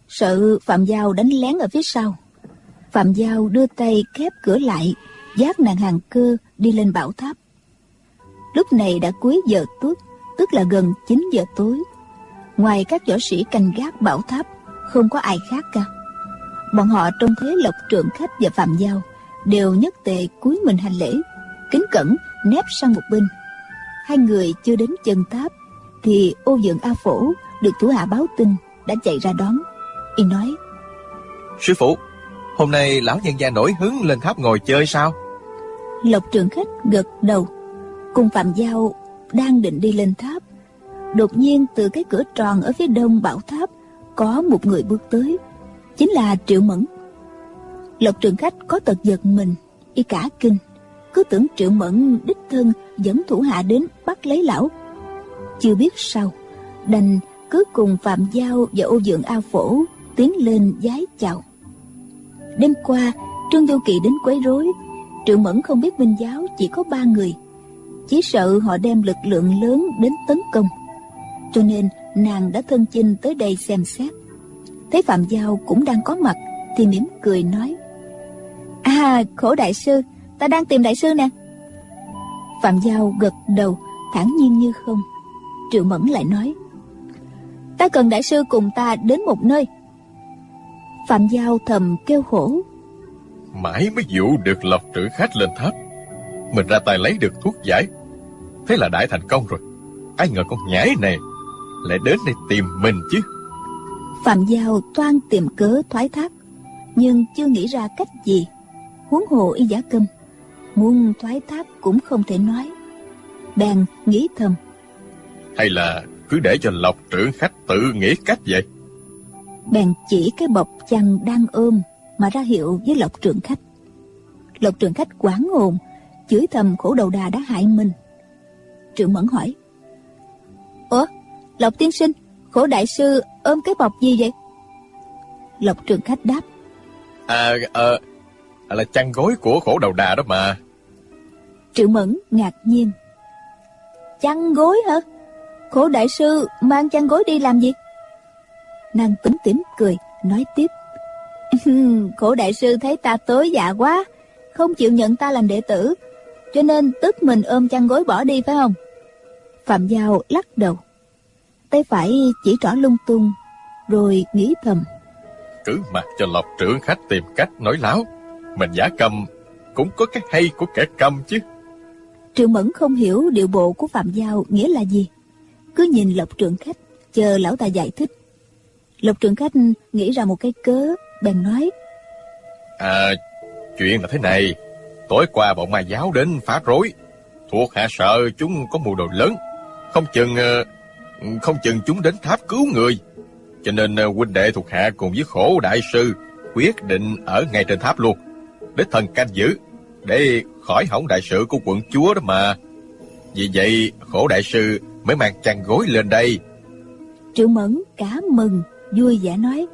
sợ Phạm Giao đánh lén ở phía sau. Phạm Giao đưa tay khép cửa lại, dắt nàng Hàn Cơ đi lên bảo tháp. Lúc này đã cuối giờ tuất, tức là gần 9 giờ tối. Ngoài các võ sĩ canh gác bảo tháp, không có ai khác cả. Bọn họ trông thấy Lộc Trượng Khách và Phạm Giao đều nhất tề cúi mình hành lễ, kính cẩn nép sang một bên. Hai người chưa đến chân tháp thì Ô Vượng A Phổ được thủ hạ báo tin đã chạy ra đón. Y nói: Sư phụ, hôm nay lão nhân gia nổi hứng lên tháp ngồi chơi sao? Lộc Trượng Khách gật đầu. Cùng Phạm Giao đang định đi lên tháp, đột nhiên từ cái cửa tròn ở phía đông bảo tháp có một người bước tới, chính là Triệu Mẫn. Lộc Trượng Khách có tật giật mình, y cả kinh, cứ tưởng Triệu Mẫn đích thân dẫn thủ hạ đến bắt lấy lão. Chưa biết sao, đành cứ cùng Phạm Giao và Ô Vượng A Phổ tiến lên vái chào. Đêm qua Trương Vô Kỵ đến quấy rối, Triệu Mẫn không biết binh giáo chỉ có 3 người, chỉ sợ họ đem lực lượng lớn đến tấn công, cho nên nàng đã thân chinh tới đây xem xét. Thấy Phạm Giao cũng đang có mặt thì mỉm cười nói: Khổ đại sư, ta đang tìm đại sư nè. Phạm Giao gật đầu thản nhiên như không. Triệu Mẫn lại nói: Ta cần đại sư cùng ta đến một nơi. Phạm Giao thầm kêu khổ. Mãi mới dụ được Lộc Trượng Khách lên tháp, mình ra tay lấy được thuốc giải, thế là đại thành công rồi. Ai ngờ con nhãi này lại đến đây tìm mình chứ. Phạm Giao toan tìm cớ thoái thác, nhưng chưa nghĩ ra cách gì. Huống hồ y giả câm, muốn thoái thác cũng không thể nói. Bèn nghĩ thầm: Hay là cứ để cho Lộc Trượng Khách tự nghĩ cách vậy. Bèn chỉ cái bọc chăn đang ôm mà ra hiệu với Lộc Trượng Khách. Lộc Trượng Khách hoảng hồn, chửi thầm khổ đầu đà đã hại mình. Triệu Mẫn hỏi: Ủa, Lộc tiên sinh, khổ đại sư ôm cái bọc gì vậy? Lộc Trượng Khách đáp: Là chăn gối của khổ đầu đà đó mà. Triệu Mẫn ngạc nhiên: Chăn gối hả? Khổ đại sư mang chăn gối đi làm gì? Nàng túm tỉm cười nói tiếp: Khổ đại sư thấy ta tối dạ quá, không chịu nhận ta làm đệ tử, cho nên tức mình ôm chăn gối bỏ đi phải không? Phạm Giao lắc đầu, tay phải chỉ trỏ lung tung, rồi nghĩ thầm: Cứ mặc cho Lộc Trượng Khách tìm cách nói láo, mình giả câm cũng có cái hay của kẻ câm chứ. Triệu Mẫn không hiểu điệu bộ của Phạm Giao nghĩa là gì, cứ nhìn Lộc Trượng Khách chờ lão ta giải thích. Lộc Trượng Khách nghĩ ra một cái cớ, bèn nói: Chuyện là thế này, tối qua bọn ma giáo đến phá rối, thuộc hạ sợ chúng có mưu đồ lớn, không chừng chúng đến tháp cứu người, cho nên huynh đệ thuộc hạ cùng với khổ đại sư quyết định ở ngay trên tháp luôn, đích thân canh giữ, để khỏi hỏng đại sự của quận chúa đó mà. Vì vậy khổ đại sư mới mang chăn gối lên đây. Triệu Mẫn cả mừng vui vẻ nói: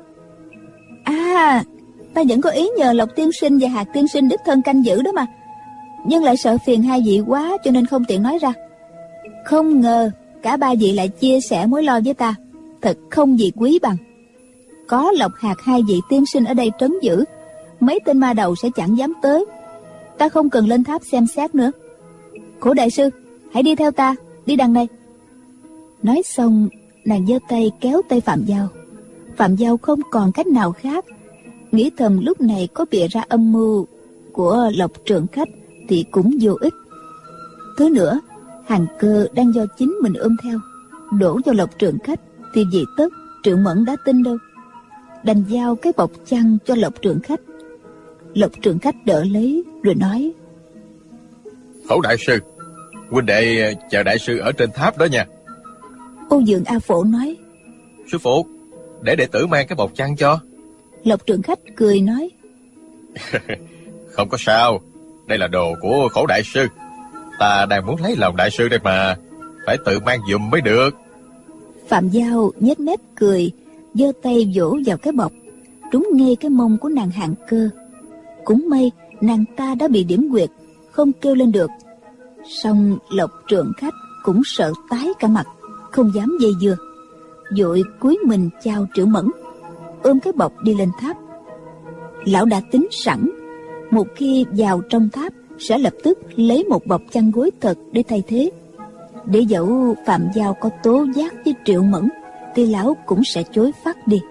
Ta vẫn có ý nhờ Lộc tiên sinh và Hạc tiên sinh đích thân canh giữ đó mà, nhưng lại sợ phiền hai vị quá cho nên không tiện nói ra. Không ngờ cả ba vị lại chia sẻ mối lo với ta, thật không gì quý bằng. Có Lộc Hạc hai vị tiên sinh ở đây trấn giữ, mấy tên ma đầu sẽ chẳng dám tới. Ta không cần lên tháp xem xét nữa. Khổ đại sư, hãy đi theo ta, đi đằng này. Nói xong, nàng giơ tay kéo tay Phạm Giao. Phạm Giao không còn cách nào khác, nghĩ thầm lúc này có bịa ra âm mưu của Lộc Trượng Khách thì cũng vô ích. Thứ nữa, Hàn Cơ đang do chính mình ôm theo, đổ vào Lộc Trượng Khách thì vì tất Triệu Mẫn đã tin đâu. Đành giao cái bọc chăn cho Lộc Trượng Khách. Lộc Trượng Khách đỡ lấy rồi nói: Khẩu đại sư, huynh đệ chờ đại sư ở trên tháp đó nha. Ô Vượng A Phổ nói: Sư phụ, để đệ tử mang cái bọc chăn cho. Lộc Trượng Khách cười nói: Không có sao, đây là đồ của khổ đại sư, ta đang muốn lấy lòng đại sư đây mà, phải tự mang giùm mới được. Phạm Giao nhếch mép cười, giơ tay vỗ vào cái bọc, trúng ngay cái mông của nàng Hàn Cơ. Cũng may nàng ta đã bị điểm quyệt, không kêu lên được. Song Lộc Trượng Khách cũng sợ tái cả mặt, không dám dây dưa, vội cúi mình chào Triệu Mẫn. ôm cái bọc đi lên tháp. Lão đã tính sẵn, một khi vào trong tháp sẽ lập tức lấy một bọc chăn gối thật để thay thế. Để dẫu Phạm Giao có tố giác với Triệu Mẫn thì lão cũng sẽ chối phát đi.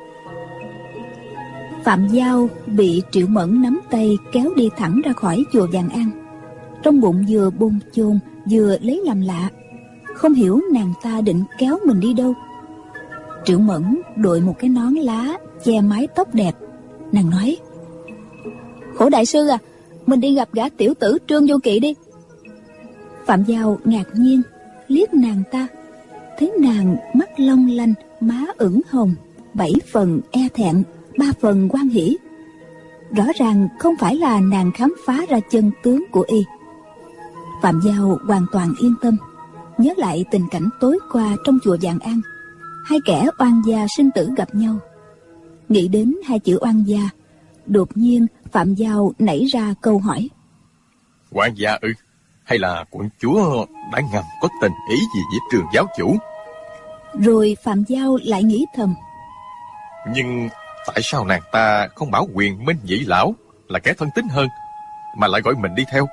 Phạm Giao bị Triệu Mẫn nắm tay kéo đi thẳng ra khỏi chùa Vạn An. Trong bụng vừa bồn chồn vừa lấy làm lạ, không hiểu nàng ta định kéo mình đi đâu. Triệu Mẫn đội một cái nón lá che mái tóc đẹp. Nàng nói: "Khổ đại sư à, mình đi gặp gã tiểu tử Trương Vô Kỵ đi." Phạm Giao ngạc nhiên liếc nàng ta, thấy nàng mắt long lanh, má ửng hồng, 7 phần e thẹn, 3 phần hoan hỉ. Rõ ràng không phải là nàng khám phá ra chân tướng của y. Phạm Giao hoàn toàn yên tâm, nhớ lại tình cảnh tối qua trong chùa Vạn An, hai kẻ oan gia sinh tử gặp nhau. Nghĩ đến hai chữ oan gia, đột nhiên Phạm Giao nảy ra câu hỏi: Oan gia ư? Hay là quận chúa đã ngầm có tình ý gì với Trường giáo chủ? Rồi Phạm Giao lại nghĩ thầm: Nhưng tại sao nàng ta không bảo Quyền Minh Nhị lão là kẻ thân tín hơn, mà lại gọi mình đi theo?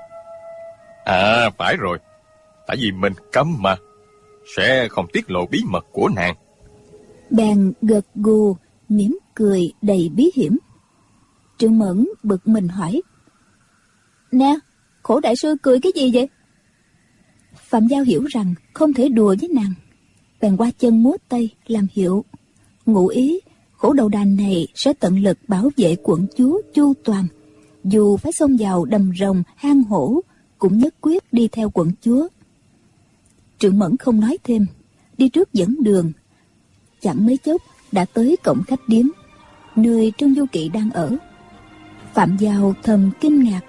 À, phải rồi, tại vì mình cấm mà, sẽ không tiết lộ bí mật của nàng. Bèn gật gù, mỉm cười đầy bí hiểm. Trương Mẫn bực mình hỏi: "Nè, khổ đại sư cười cái gì vậy?" Phạm Giao hiểu rằng không thể đùa với nàng, bèn qua chân múa tay làm hiệu, ngụ ý khổ đầu đàn này sẽ tận lực bảo vệ quận chúa chu toàn, dù phải xông vào đầm rồng hang hổ cũng nhất quyết đi theo quận chúa. Trương Mẫn không nói thêm, đi trước dẫn đường. Chẳng mấy chốc đã tới cổng khách điếm, nơi Trương Du Kỵ đang ở. Phạm Giao thầm kinh ngạc: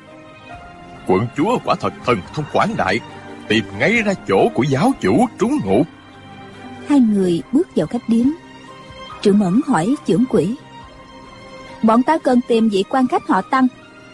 Quận chúa quả thật thần thông quảng đại, tìm ngay ra chỗ của giáo chủ trú ngụ. Hai người bước vào khách điếm. Trương Mẫn hỏi chưởng quỹ: "Bọn ta cần tìm vị quan khách họ Tăng."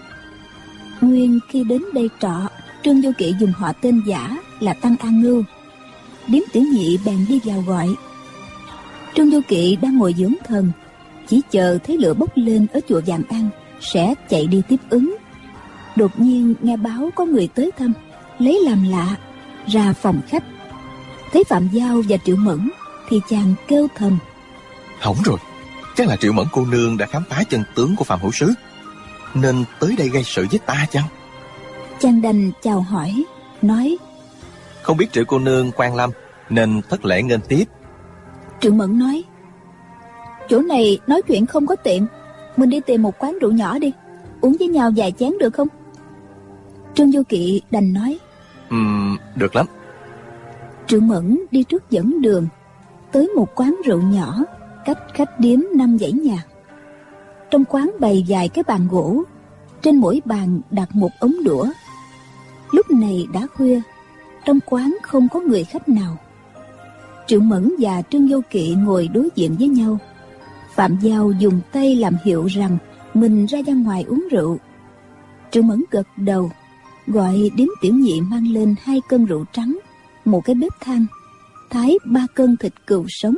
Nguyên khi đến đây trọ, Trương Du Kỵ dùng họ tên giả là Tăng An Ngưu. Điếm tiểu nhị bèn đi vào gọi. Trương Du Kỵ đang ngồi dưỡng thần, chỉ chờ thấy lửa bốc lên ở chùa Vạn An sẽ chạy đi tiếp ứng. Đột nhiên nghe báo có người tới thăm, lấy làm lạ, ra phòng khách. Thấy Phạm Giao và Triệu Mẫn thì chàng kêu thầm: Hỏng rồi, chắc là Triệu Mẫn cô nương đã khám phá chân tướng của Phạm Hữu Sứ, nên tới đây gây sự với ta chăng? Chàng đành chào hỏi, nói: Không biết Triệu cô nương quan lâm, nên thất lễ nghênh tiếp. Triệu Mẫn nói: Chỗ này nói chuyện không có tiện, mình đi tìm một quán rượu nhỏ đi, uống với nhau vài chén được không? Trương Du Kỵ đành nói: Được lắm. Triệu Mẫn đi trước dẫn đường, tới một quán rượu nhỏ cách khách điếm 5 dãy nhà. Trong quán bày vài cái bàn gỗ, trên mỗi bàn đặt một ống đũa. Lúc này đã khuya, trong quán không có người khách nào. Triệu Mẫn và Trương Du Kỵ ngồi đối diện với nhau. Phạm Giao dùng tay làm hiệu rằng mình ra ngoài uống rượu. Triệu Mẫn gật đầu, gọi điếm tiểu nhị mang lên 2 cân rượu trắng, một cái bếp than, thái 3 cân thịt cừu sống.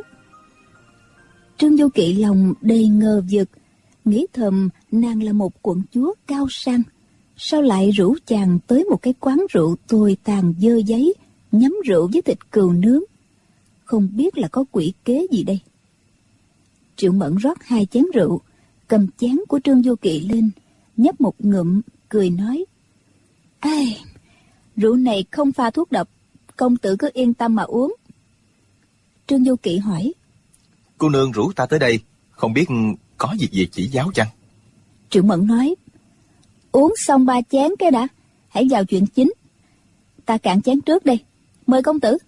Trương Du Kỵ lòng đầy ngờ vực, nghĩ thầm nàng là một quận chúa cao sang, sao lại rủ chàng tới một cái quán rượu tồi tàn dơ giấy, nhắm rượu với thịt cừu nướng. Không biết là có quỷ kế gì đây. Triệu Mẫn rót 2 chén rượu, cầm chén của Trương Du Kỵ lên, nhấp một ngụm, cười nói: Ai, rượu này không pha thuốc độc, công tử cứ yên tâm mà uống. Trương Du Kỵ hỏi: Cô nương rủ ta tới đây, không biết có việc gì chỉ giáo chăng? Triệu Mẫn nói: Uống xong 3 chén cái đã, hãy vào chuyện chính. Ta cạn chén trước đây, mời công tử.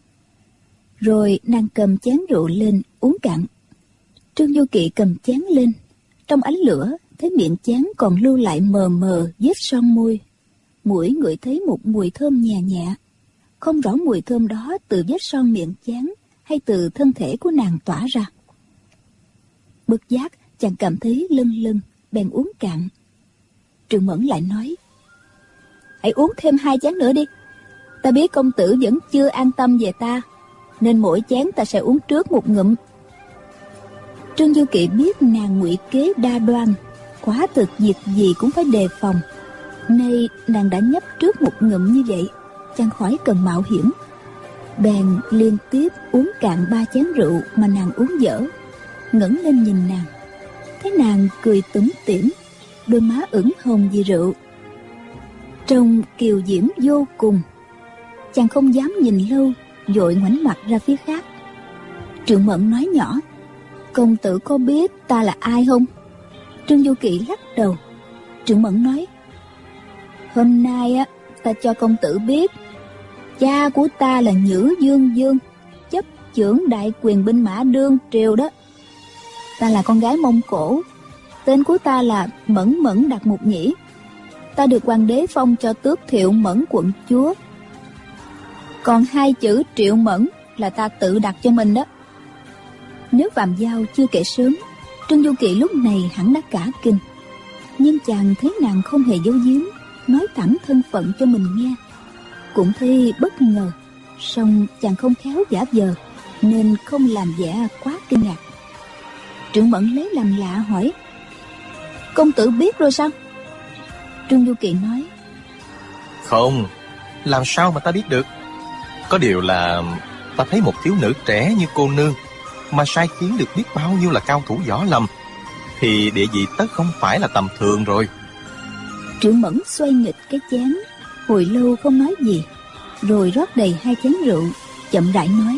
Rồi nàng cầm chén rượu lên uống cạn. Trương Du Kỵ cầm chén lên, trong ánh lửa thấy miệng chén còn lưu lại mờ mờ vết son môi. Mũi ngửi thấy một mùi thơm nhẹ nhẹ, không rõ mùi thơm đó từ vết son miệng chén hay từ thân thể của nàng tỏa ra. Bất giác chàng cảm thấy lâng lâng, bèn uống cạn. Trương Mẫn lại nói: Hãy uống thêm 2 chén nữa đi. Ta biết công tử vẫn chưa an tâm về ta, nên mỗi chén ta sẽ uống trước một ngụm. Trương Du Kỵ biết nàng ngụy kế đa đoan, quả thực việc gì cũng phải đề phòng. Nay nàng đã nhấp trước một ngụm như vậy, chẳng khỏi cần mạo hiểm. Bèn liên tiếp uống cạn 3 chén rượu mà nàng uống dở, ngẩng lên nhìn nàng, thấy nàng cười tủm tỉm, đôi má ửng hồng vì rượu, trông kiều diễm vô cùng. Chàng không dám nhìn lâu, vội ngoảnh mặt ra phía khác. Triệu Mẫn nói nhỏ: "Công tử có biết ta là ai không?" Trương Du Kỵ lắc đầu. Triệu Mẫn nói: "Hôm nay á, ta cho công tử biết, cha của ta là Nhữ Dương Dương, chấp chưởng đại quyền binh mã đương triều đó. Ta là con gái Mông Cổ, tên của ta là Mẫn Mẫn Đạt Mục Nhĩ. Ta được hoàng đế phong cho tước Thiệu Mẫn quận chúa. Còn 2 chữ Triệu Mẫn là ta tự đặt cho mình đó." Nếu Phạm Giao chưa kể sớm, Trương Du Kỵ lúc này hẳn đã cả kinh. Nhưng chàng thấy nàng không hề giấu giếm, nói thẳng thân phận cho mình nghe, cũng thấy bất ngờ. Song chàng không khéo giả vờ, nên không làm vẻ quá kinh ngạc. Triệu Mẫn lấy làm lạ hỏi: "Công tử biết rồi sao?" Trương Du Kỵ nói: Không, làm sao mà ta biết được. Có điều là ta thấy một thiếu nữ trẻ như cô nương mà sai khiến được biết bao nhiêu là cao thủ võ lâm, thì địa vị tất không phải là tầm thường rồi. Triệu Mẫn xoay nghịch cái chén, hồi lâu không nói gì, rồi rót đầy 2 chén rượu, chậm rãi nói: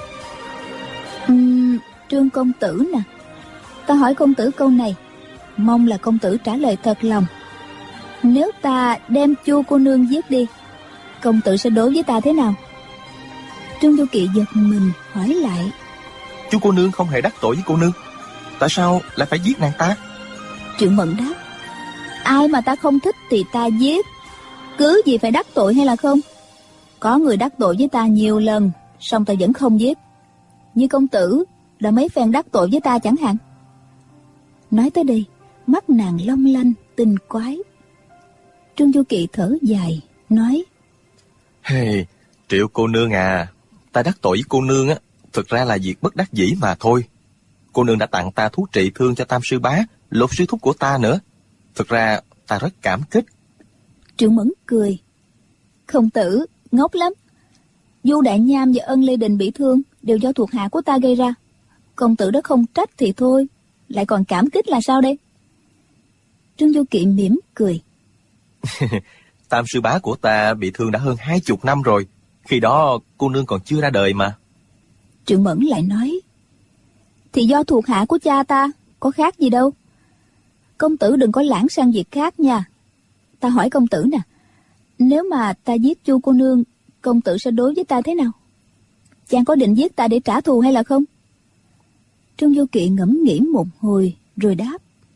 Trương công tử nè, ta hỏi công tử câu này, mong là công tử trả lời thật lòng. Nếu ta đem Chu cô nương giết đi, công tử sẽ đối với ta thế nào?" Trương Du Kỵ giật mình hỏi lại: Chu cô nương không hề đắc tội với cô nương, tại sao lại phải giết nàng ta? Triệu Mẫn đáp: "Ai mà ta không thích thì ta giết, cứ gì phải đắc tội hay là không? Có người đắc tội với ta nhiều lần, song ta vẫn không giết. Như công tử đã mấy phen đắc tội với ta chẳng hạn." Nói tới đây, mắt nàng long lanh tinh quái. Trương Du Kỵ thở dài nói: Hey, Triệu cô nương à, ta đắc tội với cô nương á, thực ra là việc bất đắc dĩ mà thôi. Cô nương đã tặng ta thuốc trị thương cho Tam sư bá, Lục sư thúc của ta nữa. Thực ra ta rất cảm kích. Triệu Mẫn cười: "Công tử ngốc lắm. Du Đại Nham và Ân Lê Đình bị thương đều do thuộc hạ của ta gây ra. Công tử đã không trách thì thôi, lại còn cảm kích là sao đây?" Trương Du Kỵ mỉm cười: Tam sư bá của ta bị thương đã hơn 20 năm rồi. Khi đó cô nương còn chưa ra đời mà. Triệu Mẫn lại nói: "Thì do thuộc hạ của cha ta, có khác gì đâu. Công tử đừng có lãng sang việc khác nha. Ta hỏi công tử nè, nếu mà ta giết Chu cô nương, công tử sẽ đối với ta thế nào? Chàng có định giết ta để trả thù hay là không?" Trương Du Kỵ ngẫm nghĩ một hồi rồi đáp: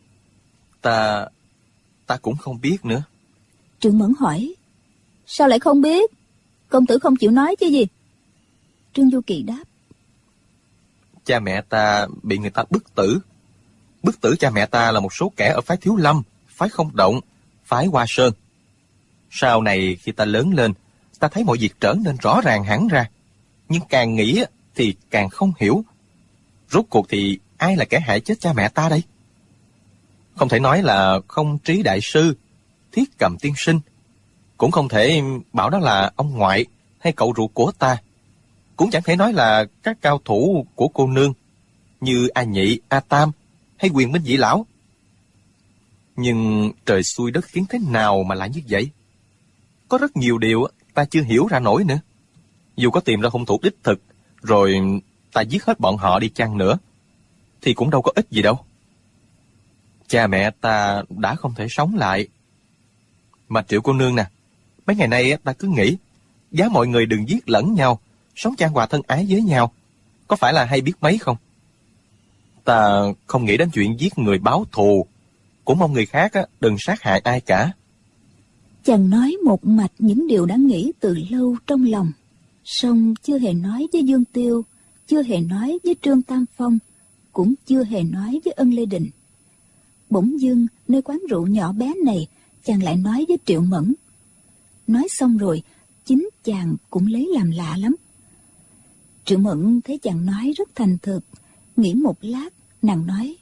Ta cũng không biết nữa. Triệu Mẫn hỏi: "Sao lại không biết? Công tử không chịu nói chứ gì?" Trương Du Kỵ đáp: Cha mẹ ta bị người ta bức tử. Bức tử cha mẹ ta là một số kẻ ở phái Thiếu Lâm, phái Không Động, phái Hoa Sơn. Sau này khi ta lớn lên, ta thấy mọi việc trở nên rõ ràng hẳn ra. Nhưng càng nghĩ thì càng không hiểu. Rốt cuộc thì ai là kẻ hại chết cha mẹ ta đây? Không thể nói là Không Trí đại sư, Thiết Cầm tiên sinh. Cũng không thể bảo đó là ông ngoại hay cậu ruột của ta. Cũng chẳng thể nói là các cao thủ của cô nương như A Nhị, A Tam hay Quyền Minh Dị Lão. Nhưng trời xui đất khiến thế nào mà lại như vậy? Có rất nhiều điều ta chưa hiểu ra nổi nữa. Dù có tìm ra hung thủ đích thực, rồi ta giết hết bọn họ đi chăng nữa, thì cũng đâu có ích gì đâu. Cha mẹ ta đã không thể sống lại. Mà Triệu cô nương nè, mấy ngày nay ta cứ nghĩ, giá mọi người đừng giết lẫn nhau, sống chan hòa thân ái với nhau, có phải là hay biết mấy không? Ta không nghĩ đến chuyện giết người báo thù, cũng mong người khác đừng sát hại ai cả. Chàng nói một mạch những điều đã nghĩ từ lâu trong lòng, song chưa hề nói với Dương Tiêu, chưa hề nói với Trương Tam Phong, cũng chưa hề nói với Ân Lê Đình. Bỗng dưng nơi quán rượu nhỏ bé này, chàng lại nói với Triệu Mẫn. Nói xong rồi, chính chàng cũng lấy làm lạ lắm. Triệu Mẫn thấy chàng nói rất thành thực, nghĩ một lát, Nàng nói: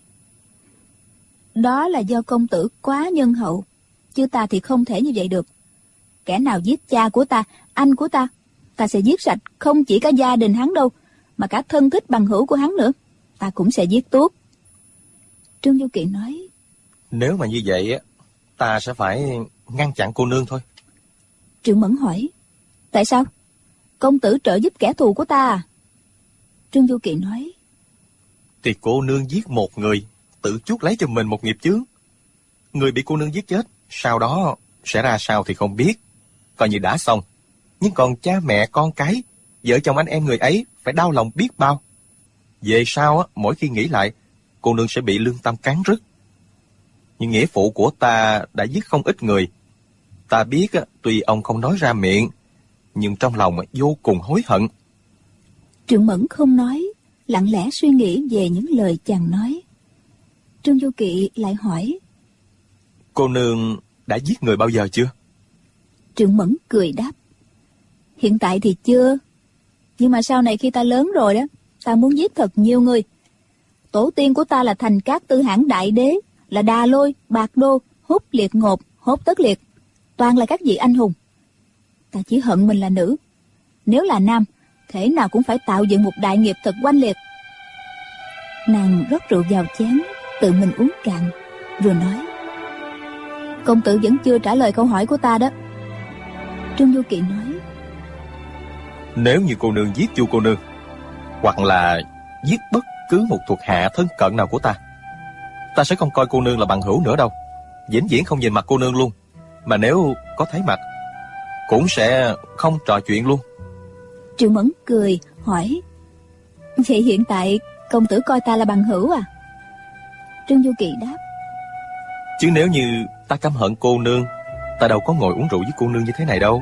Đó là do công tử quá nhân hậu, chứ ta thì không thể như vậy được. Kẻ nào giết cha của ta, anh của ta, ta sẽ giết sạch không chỉ cả gia đình hắn đâu, mà cả thân thích bằng hữu của hắn nữa, ta cũng sẽ giết tuốt. Trương Du Kỳ nói: Nếu mà như vậy, ta sẽ phải ngăn chặn cô nương thôi. Triệu Mẫn hỏi: Tại sao? Công tử trợ giúp kẻ thù của ta à? Trương Du Kỳ nói: Thì cô nương giết một người, tự chuốc lấy cho mình một nghiệp chướng. Người bị cô nương giết chết, sau đó sẽ ra sao thì không biết, coi như đã xong. Nhưng còn cha mẹ con cái, vợ chồng anh em người ấy phải đau lòng biết bao. Về sau, mỗi khi nghĩ lại, cô nương sẽ bị lương tâm cắn rứt. Nhưng nghĩa phụ của ta đã giết không ít người. Ta biết tuy ông không nói ra miệng, nhưng trong lòng vô cùng hối hận. Triệu Mẫn không nói, lặng lẽ suy nghĩ về những lời chàng nói. Trương Du Kỵ lại hỏi: Cô nương đã giết người bao giờ chưa? Triệu Mẫn cười đáp: Hiện tại thì chưa, nhưng mà sau này khi ta lớn rồi đó, ta muốn giết thật nhiều người. Tổ tiên của ta là Thành Cát Tư Hãn Đại Đế, là Đà Lôi, Bạc Đô, Húc Liệt Ngột, Hốt Tất Liệt, toàn là các vị anh hùng. Ta chỉ hận mình là nữ, nếu là nam, thể nào cũng phải tạo dựng một đại nghiệp thật oanh liệt. Nàng rót rượu vào chén, tự mình uống cạn, vừa nói: Công tử vẫn chưa trả lời câu hỏi của ta đó. Trương Du Kỵ nói: Nếu như cô nương giết Chu cô nương, hoặc là giết bất cứ một thuộc hạ thân cận nào của ta, ta sẽ không coi cô nương là bằng hữu nữa đâu, vĩnh viễn không nhìn mặt cô nương luôn. Mà nếu có thấy mặt, cũng sẽ không trò chuyện luôn. Triệu Mẫn cười hỏi: Vậy hiện tại công tử coi ta là bằng hữu à? Trương Du Kỵ đáp: Chứ nếu như ta căm hận cô nương, ta đâu có ngồi uống rượu với cô nương như thế này đâu.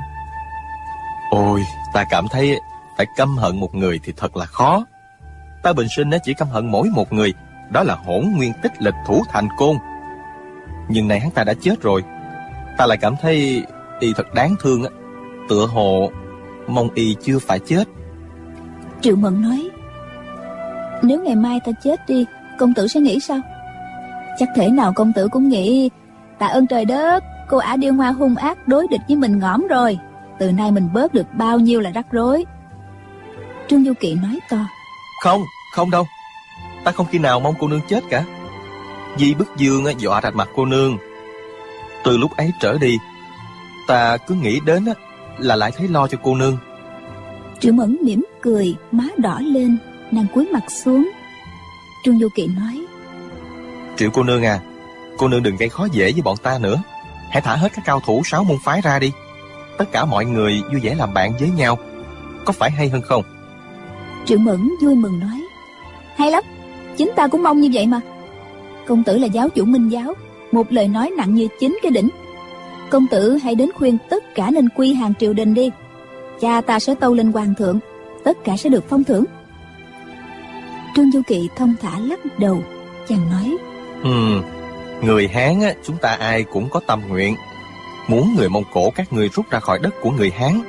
Ôi, ta cảm thấy phải căm hận một người thì thật là khó. Ta bình sinh chỉ căm hận mỗi một người, đó là Hỗn Nguyên Tích Lịch Thủ Thành Côn. Nhưng nay hắn ta đã chết rồi, ta lại cảm thấy y thật đáng thương, tựa hồ mong y chưa phải chết. Triệu Mẫn nói: Nếu ngày mai ta chết đi, công tử sẽ nghĩ sao? Chắc thể nào công tử cũng nghĩ: Tạ ơn trời đất, cô ả điêu hoa hung ác đối địch với mình ngõm rồi, từ nay mình bớt được bao nhiêu là rắc rối. Trương Du Kỵ nói to: Không đâu, ta không khi nào mong cô nương chết cả. Di Bức Dương dọa rạch mặt cô nương, từ lúc ấy trở đi, ta cứ nghĩ đến là lại thấy lo cho cô nương. Triệu Mẫn mỉm cười, má đỏ lên, nàng cúi mặt xuống. Trương Du Kỵ nói: Triệu cô nương à, cô nương đừng gây khó dễ với bọn ta nữa. Hãy thả hết các cao thủ 6 môn phái ra đi, tất cả mọi người vui vẻ làm bạn với nhau, có phải hay hơn không? Triệu Mẫn vui mừng nói: Hay lắm, chính ta cũng mong như vậy mà. Công tử là giáo chủ Minh giáo, một lời nói nặng như 9 cái đỉnh. Công tử hãy đến khuyên tất cả nên quy hàng triều đình đi. Cha ta sẽ tâu lên hoàng thượng, tất cả sẽ được phong thưởng. Trương Du Kỵ thông thả lắc đầu, chàng nói: Người Hán chúng ta ai cũng có tâm nguyện, muốn người Mông Cổ các ngươi rút ra khỏi đất của người Hán.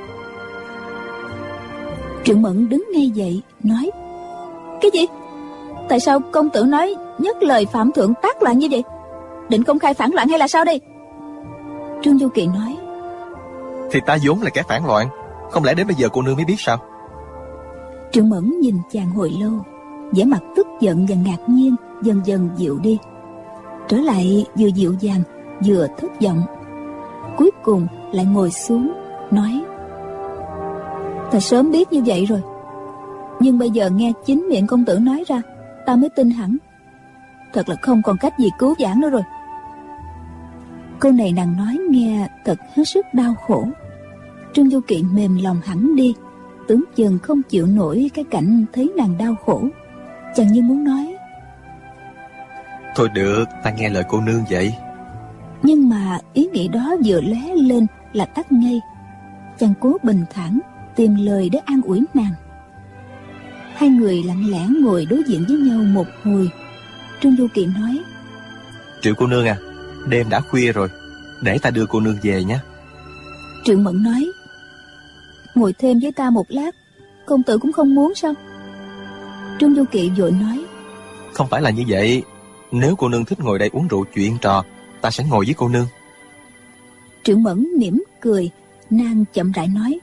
Triệu Mẫn đứng ngay dậy nói: Cái gì? Tại sao công tử nói nhất lời phạm thượng tác loạn như vậy? Định công khai phản loạn hay là sao đây? Trương Du Kỵ nói: Thì ta vốn là kẻ phản loạn, không lẽ đến bây giờ cô nương mới biết sao? Triệu Mẫn nhìn chàng hồi lâu, vẻ mặt tức giận và ngạc nhiên dần dần dịu đi, trở lại vừa dịu dàng vừa thất vọng. Cuối cùng lại ngồi xuống nói: Ta sớm biết như vậy rồi, nhưng bây giờ nghe chính miệng công tử nói ra, ta mới tin hẳn. Thật là không còn cách gì cứu vãn nữa rồi. Câu này nàng nói nghe thật hết sức đau khổ. Trương Du Kỵ mềm lòng hẳn đi, tưởng chừng không chịu nổi cái cảnh thấy nàng đau khổ. Chàng như muốn nói: Thôi được, ta nghe lời cô nương vậy. Nhưng mà ý nghĩ đó vừa lóe lên là tắt ngay. Chàng cố bình thản tìm lời để an ủi nàng. Hai người lặng lẽ ngồi đối diện với nhau một hồi. Trương Du Kỵ nói: Triệu cô nương à, đêm đã khuya rồi, để ta đưa cô nương về nhé. Triệu Mẫn nói: Ngồi thêm với ta một lát, công tử cũng không muốn sao? Trương Du Kỵ vội nói: Không phải là như vậy. Nếu cô nương thích ngồi đây uống rượu chuyện trò, ta sẽ ngồi với cô nương. Triệu Mẫn mỉm cười, nàng chậm rãi nói.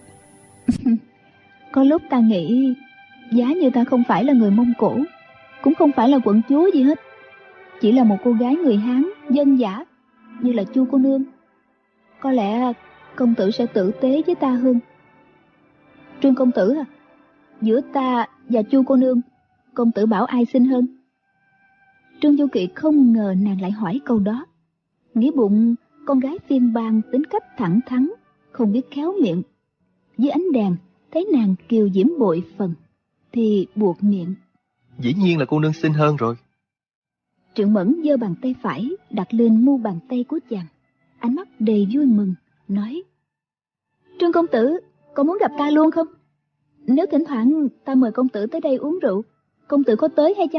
Có lúc ta nghĩ giá như ta không phải là người Mông Cổ, cũng không phải là quận chúa gì hết, chỉ là một cô gái người Hán dân dã như là Chu cô nương, có lẽ công tử sẽ tử tế với ta hơn. Trương công tử à, giữa ta và Chu cô nương, công tử bảo ai xinh hơn? Trương Du Kỵ không ngờ nàng lại hỏi câu đó, nghĩ bụng con gái phiên bang tính cách thẳng thắn, không biết khéo miệng. Dưới ánh đèn thấy nàng kiều diễm bội phần, thì buột miệng. Dĩ nhiên là cô nương xinh hơn rồi. Triệu Mẫn giơ bàn tay phải đặt lên mu bàn tay của chàng, ánh mắt đầy vui mừng, nói: Trương công tử, có muốn gặp ta luôn không? Nếu thỉnh thoảng ta mời công tử tới đây uống rượu, công tử có tới hay chăng?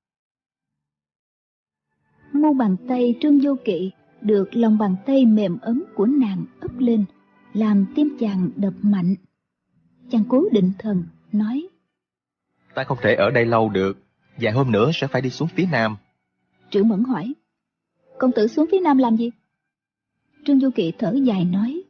Mu bàn tay Trương Du Kỵ được lòng bàn tay mềm ấm của nàng ấp lên, làm tim chàng đập mạnh. Chàng cố định thần, nói: Ta không thể ở đây lâu được, vài hôm nữa sẽ phải đi xuống phía nam. Triệu Mẫn hỏi: Công tử xuống phía nam làm gì? Trương Du Kỵ thở dài nói: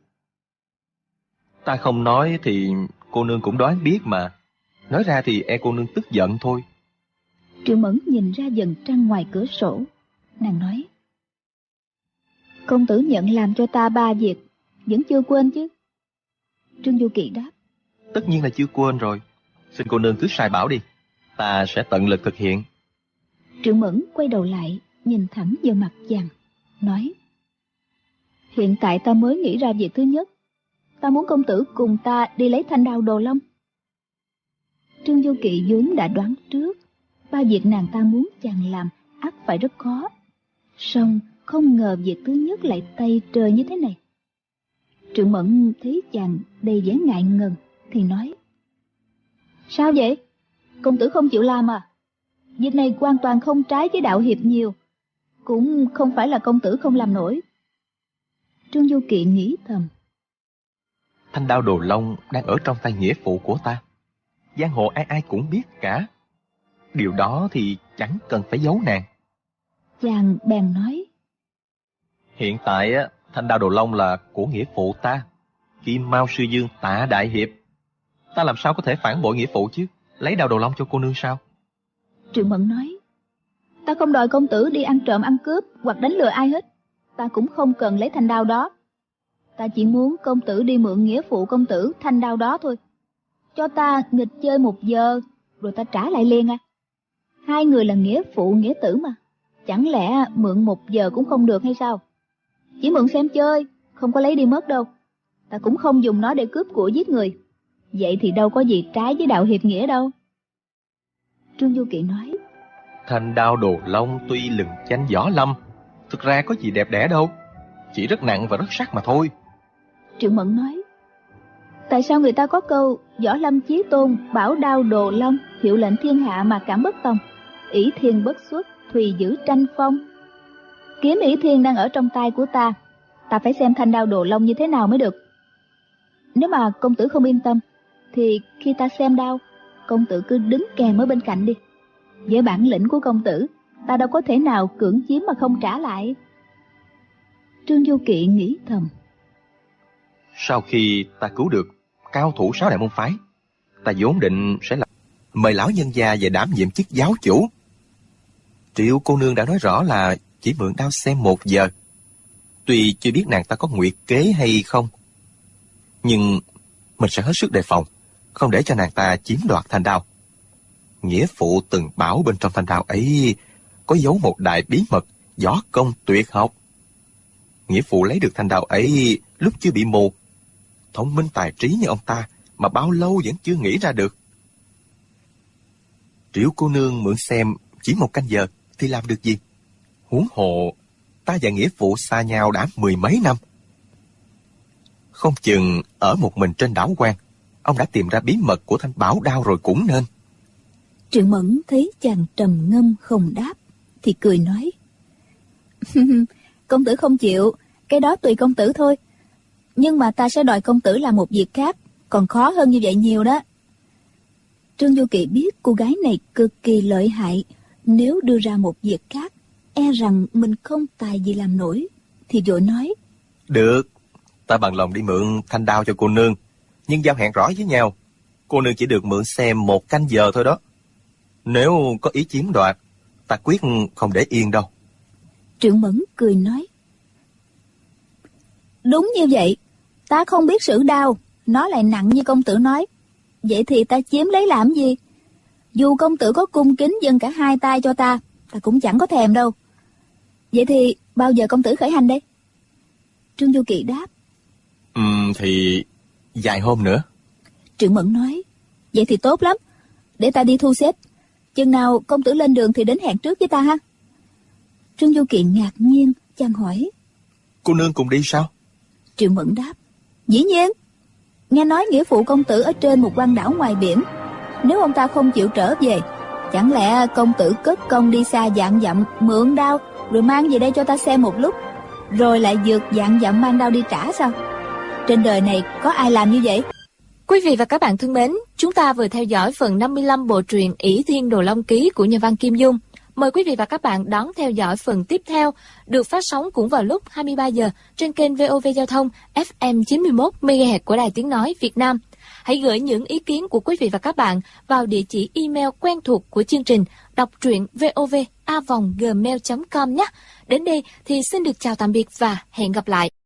Ta không nói thì cô nương cũng đoán biết mà. Nói ra thì e cô nương tức giận thôi. Triệu Mẫn nhìn ra dần trăng ngoài cửa sổ, nàng nói: Công tử nhận làm cho ta 3 việc, vẫn chưa quên chứ? Trương Du Kỵ đáp: Tất nhiên là chưa quên rồi. Xin cô nương cứ sai bảo đi, ta sẽ tận lực thực hiện. Triệu Mẫn quay đầu lại, nhìn thẳng vào mặt chàng, nói: Hiện tại ta mới nghĩ ra việc thứ nhất. Ta muốn công tử cùng ta đi lấy thanh đao Đồ Long. Trương Du Kỵ vốn đã đoán trước 3 việc nàng ta muốn chàng làm ắt phải rất khó, song không ngờ việc thứ nhất lại tày trời như thế này. Triệu Mẫn thấy chàng đầy vẻ ngại ngần thì nói: Sao vậy? Công tử không chịu làm à? Việc này hoàn toàn không trái với đạo hiệp nhiều, cũng không phải là công tử không làm nổi. Trương Du Kỵ nghĩ thầm: Thanh đao Đồ Long đang ở trong tay nghĩa phụ của ta. Giang hồ ai ai cũng biết cả. Điều đó thì chẳng cần phải giấu nàng. Chàng bèn nói: Hiện tại thanh đao Đồ Long là của nghĩa phụ ta, Kim Mao Sư Dương Tạ Đại Hiệp. Ta làm sao có thể phản bội nghĩa phụ chứ? Lấy đao Đồ Long cho cô nương sao? Triệu Mẫn nói: Ta không đòi công tử đi ăn trộm ăn cướp hoặc đánh lừa ai hết. Ta cũng không cần lấy thanh đao đó. Ta chỉ muốn công tử đi mượn nghĩa phụ công tử thanh đao đó thôi. Cho ta nghịch chơi 1 giờ, rồi ta trả lại liền à. 2 người là nghĩa phụ nghĩa tử mà, chẳng lẽ mượn 1 giờ cũng không được hay sao? Chỉ mượn xem chơi, không có lấy đi mất đâu. Ta cũng không dùng nó để cướp của giết người. Vậy thì đâu có gì trái với đạo hiệp nghĩa đâu. Trương Du Kỵ nói: Thanh đao Đồ Long tuy lừng danh võ lâm, thực ra có gì đẹp đẽ đâu, chỉ rất nặng và rất sắc mà thôi. Triệu Mẫn nói: Tại sao người ta có câu võ lâm chí tôn, bảo đao Đồ Long, hiệu lệnh thiên hạ mà cảm bất tòng, ỷ thiên bất xuất, thùy giữ tranh phong? Kiếm ỷ thiên đang ở trong tay của ta, ta phải xem thanh đao Đồ Long như thế nào mới được. Nếu mà công tử không yên tâm, thì khi ta xem đao, công tử cứ đứng kèm ở bên cạnh đi. Với bản lĩnh của công tử, ta đâu có thể nào cưỡng chiếm mà không trả lại. Trương Du Kỵ nghĩ thầm: Sau khi ta cứu được cao thủ 6 đại môn phái, ta vốn định sẽ mời lão nhân gia về đảm nhiệm chức giáo chủ. Triệu cô nương đã nói rõ là chỉ mượn đao xem 1 giờ. Tuy chưa biết nàng ta có nguyệt kế hay không, nhưng mình sẽ hết sức đề phòng, không để cho nàng ta chiếm đoạt thanh đao. Nghĩa phụ từng bảo bên trong thanh đao ấy có giấu một đại bí mật, võ công tuyệt học. Nghĩa phụ lấy được thanh đao ấy lúc chưa bị mù. Thông minh tài trí như ông ta mà bao lâu vẫn chưa nghĩ ra được. Triệu cô nương mượn xem chỉ 1 canh giờ thì làm được gì? Huống hồ ta và nghĩa phụ xa nhau đã 10 mấy năm. Không chừng ở một mình trên đảo quan, ông đã tìm ra bí mật của thanh bảo đao rồi cũng nên. Triệu Mẫn thấy chàng trầm ngâm không đáp thì cười nói: Công tử không chịu, cái đó tùy công tử thôi. Nhưng mà ta sẽ đòi công tử làm một việc khác, còn khó hơn như vậy nhiều đó. Trương Du Kỵ biết cô gái này cực kỳ lợi hại, Nếu đưa ra một việc khác, e rằng mình không tài gì làm nổi, thì vội nói: Được, ta bằng lòng đi mượn thanh đao cho cô nương, nhưng giao hẹn rõ với nhau. Cô nương chỉ được mượn xem 1 canh giờ thôi đó. Nếu có ý chiếm đoạt, ta quyết không để yên đâu. Triệu Mẫn cười nói: Đúng như vậy, ta không biết sử đao, nó lại nặng như công tử nói. Vậy thì ta chiếm lấy làm gì? Dù công tử có cung kính dâng cả 2 tay cho ta cũng chẳng có thèm đâu. Vậy thì bao giờ công tử khởi hành đây? Trương Du Kỳ đáp: Thì vài hôm nữa. Triệu Mẫn nói: Vậy thì tốt lắm, để ta đi thu xếp. Chừng nào công tử lên đường thì đến hẹn trước với ta ha. Trương Du Kỳ ngạc nhiên, chàng hỏi: Cô nương cùng đi sao? Triệu Mẫn đáp: Dĩ nhiên. Nghe nói nghĩa phụ công tử ở trên một quan đảo ngoài biển. Nếu ông ta không chịu trở về, chẳng lẽ công tử cất công đi xa vạn dặm mượn đao, rồi mang về đây cho ta xem một lúc, rồi lại vượt vạn dặm mang đao đi trả sao? Trên đời này có ai làm như vậy? Quý vị và các bạn thân mến, chúng ta vừa theo dõi phần 55 bộ truyện Ỷ Thiên Đồ Long Ký của nhà văn Kim Dung. Mời quý vị và các bạn đón theo dõi phần tiếp theo, được phát sóng cũng vào lúc 23 giờ trên kênh VOV Giao thông FM 91 MHz của Đài Tiếng nói Việt Nam. Hãy gửi những ý kiến của quý vị và các bạn vào địa chỉ email quen thuộc của chương trình đọc truyện vov@gmail.com nhé. Đến đây thì xin được chào tạm biệt và hẹn gặp lại.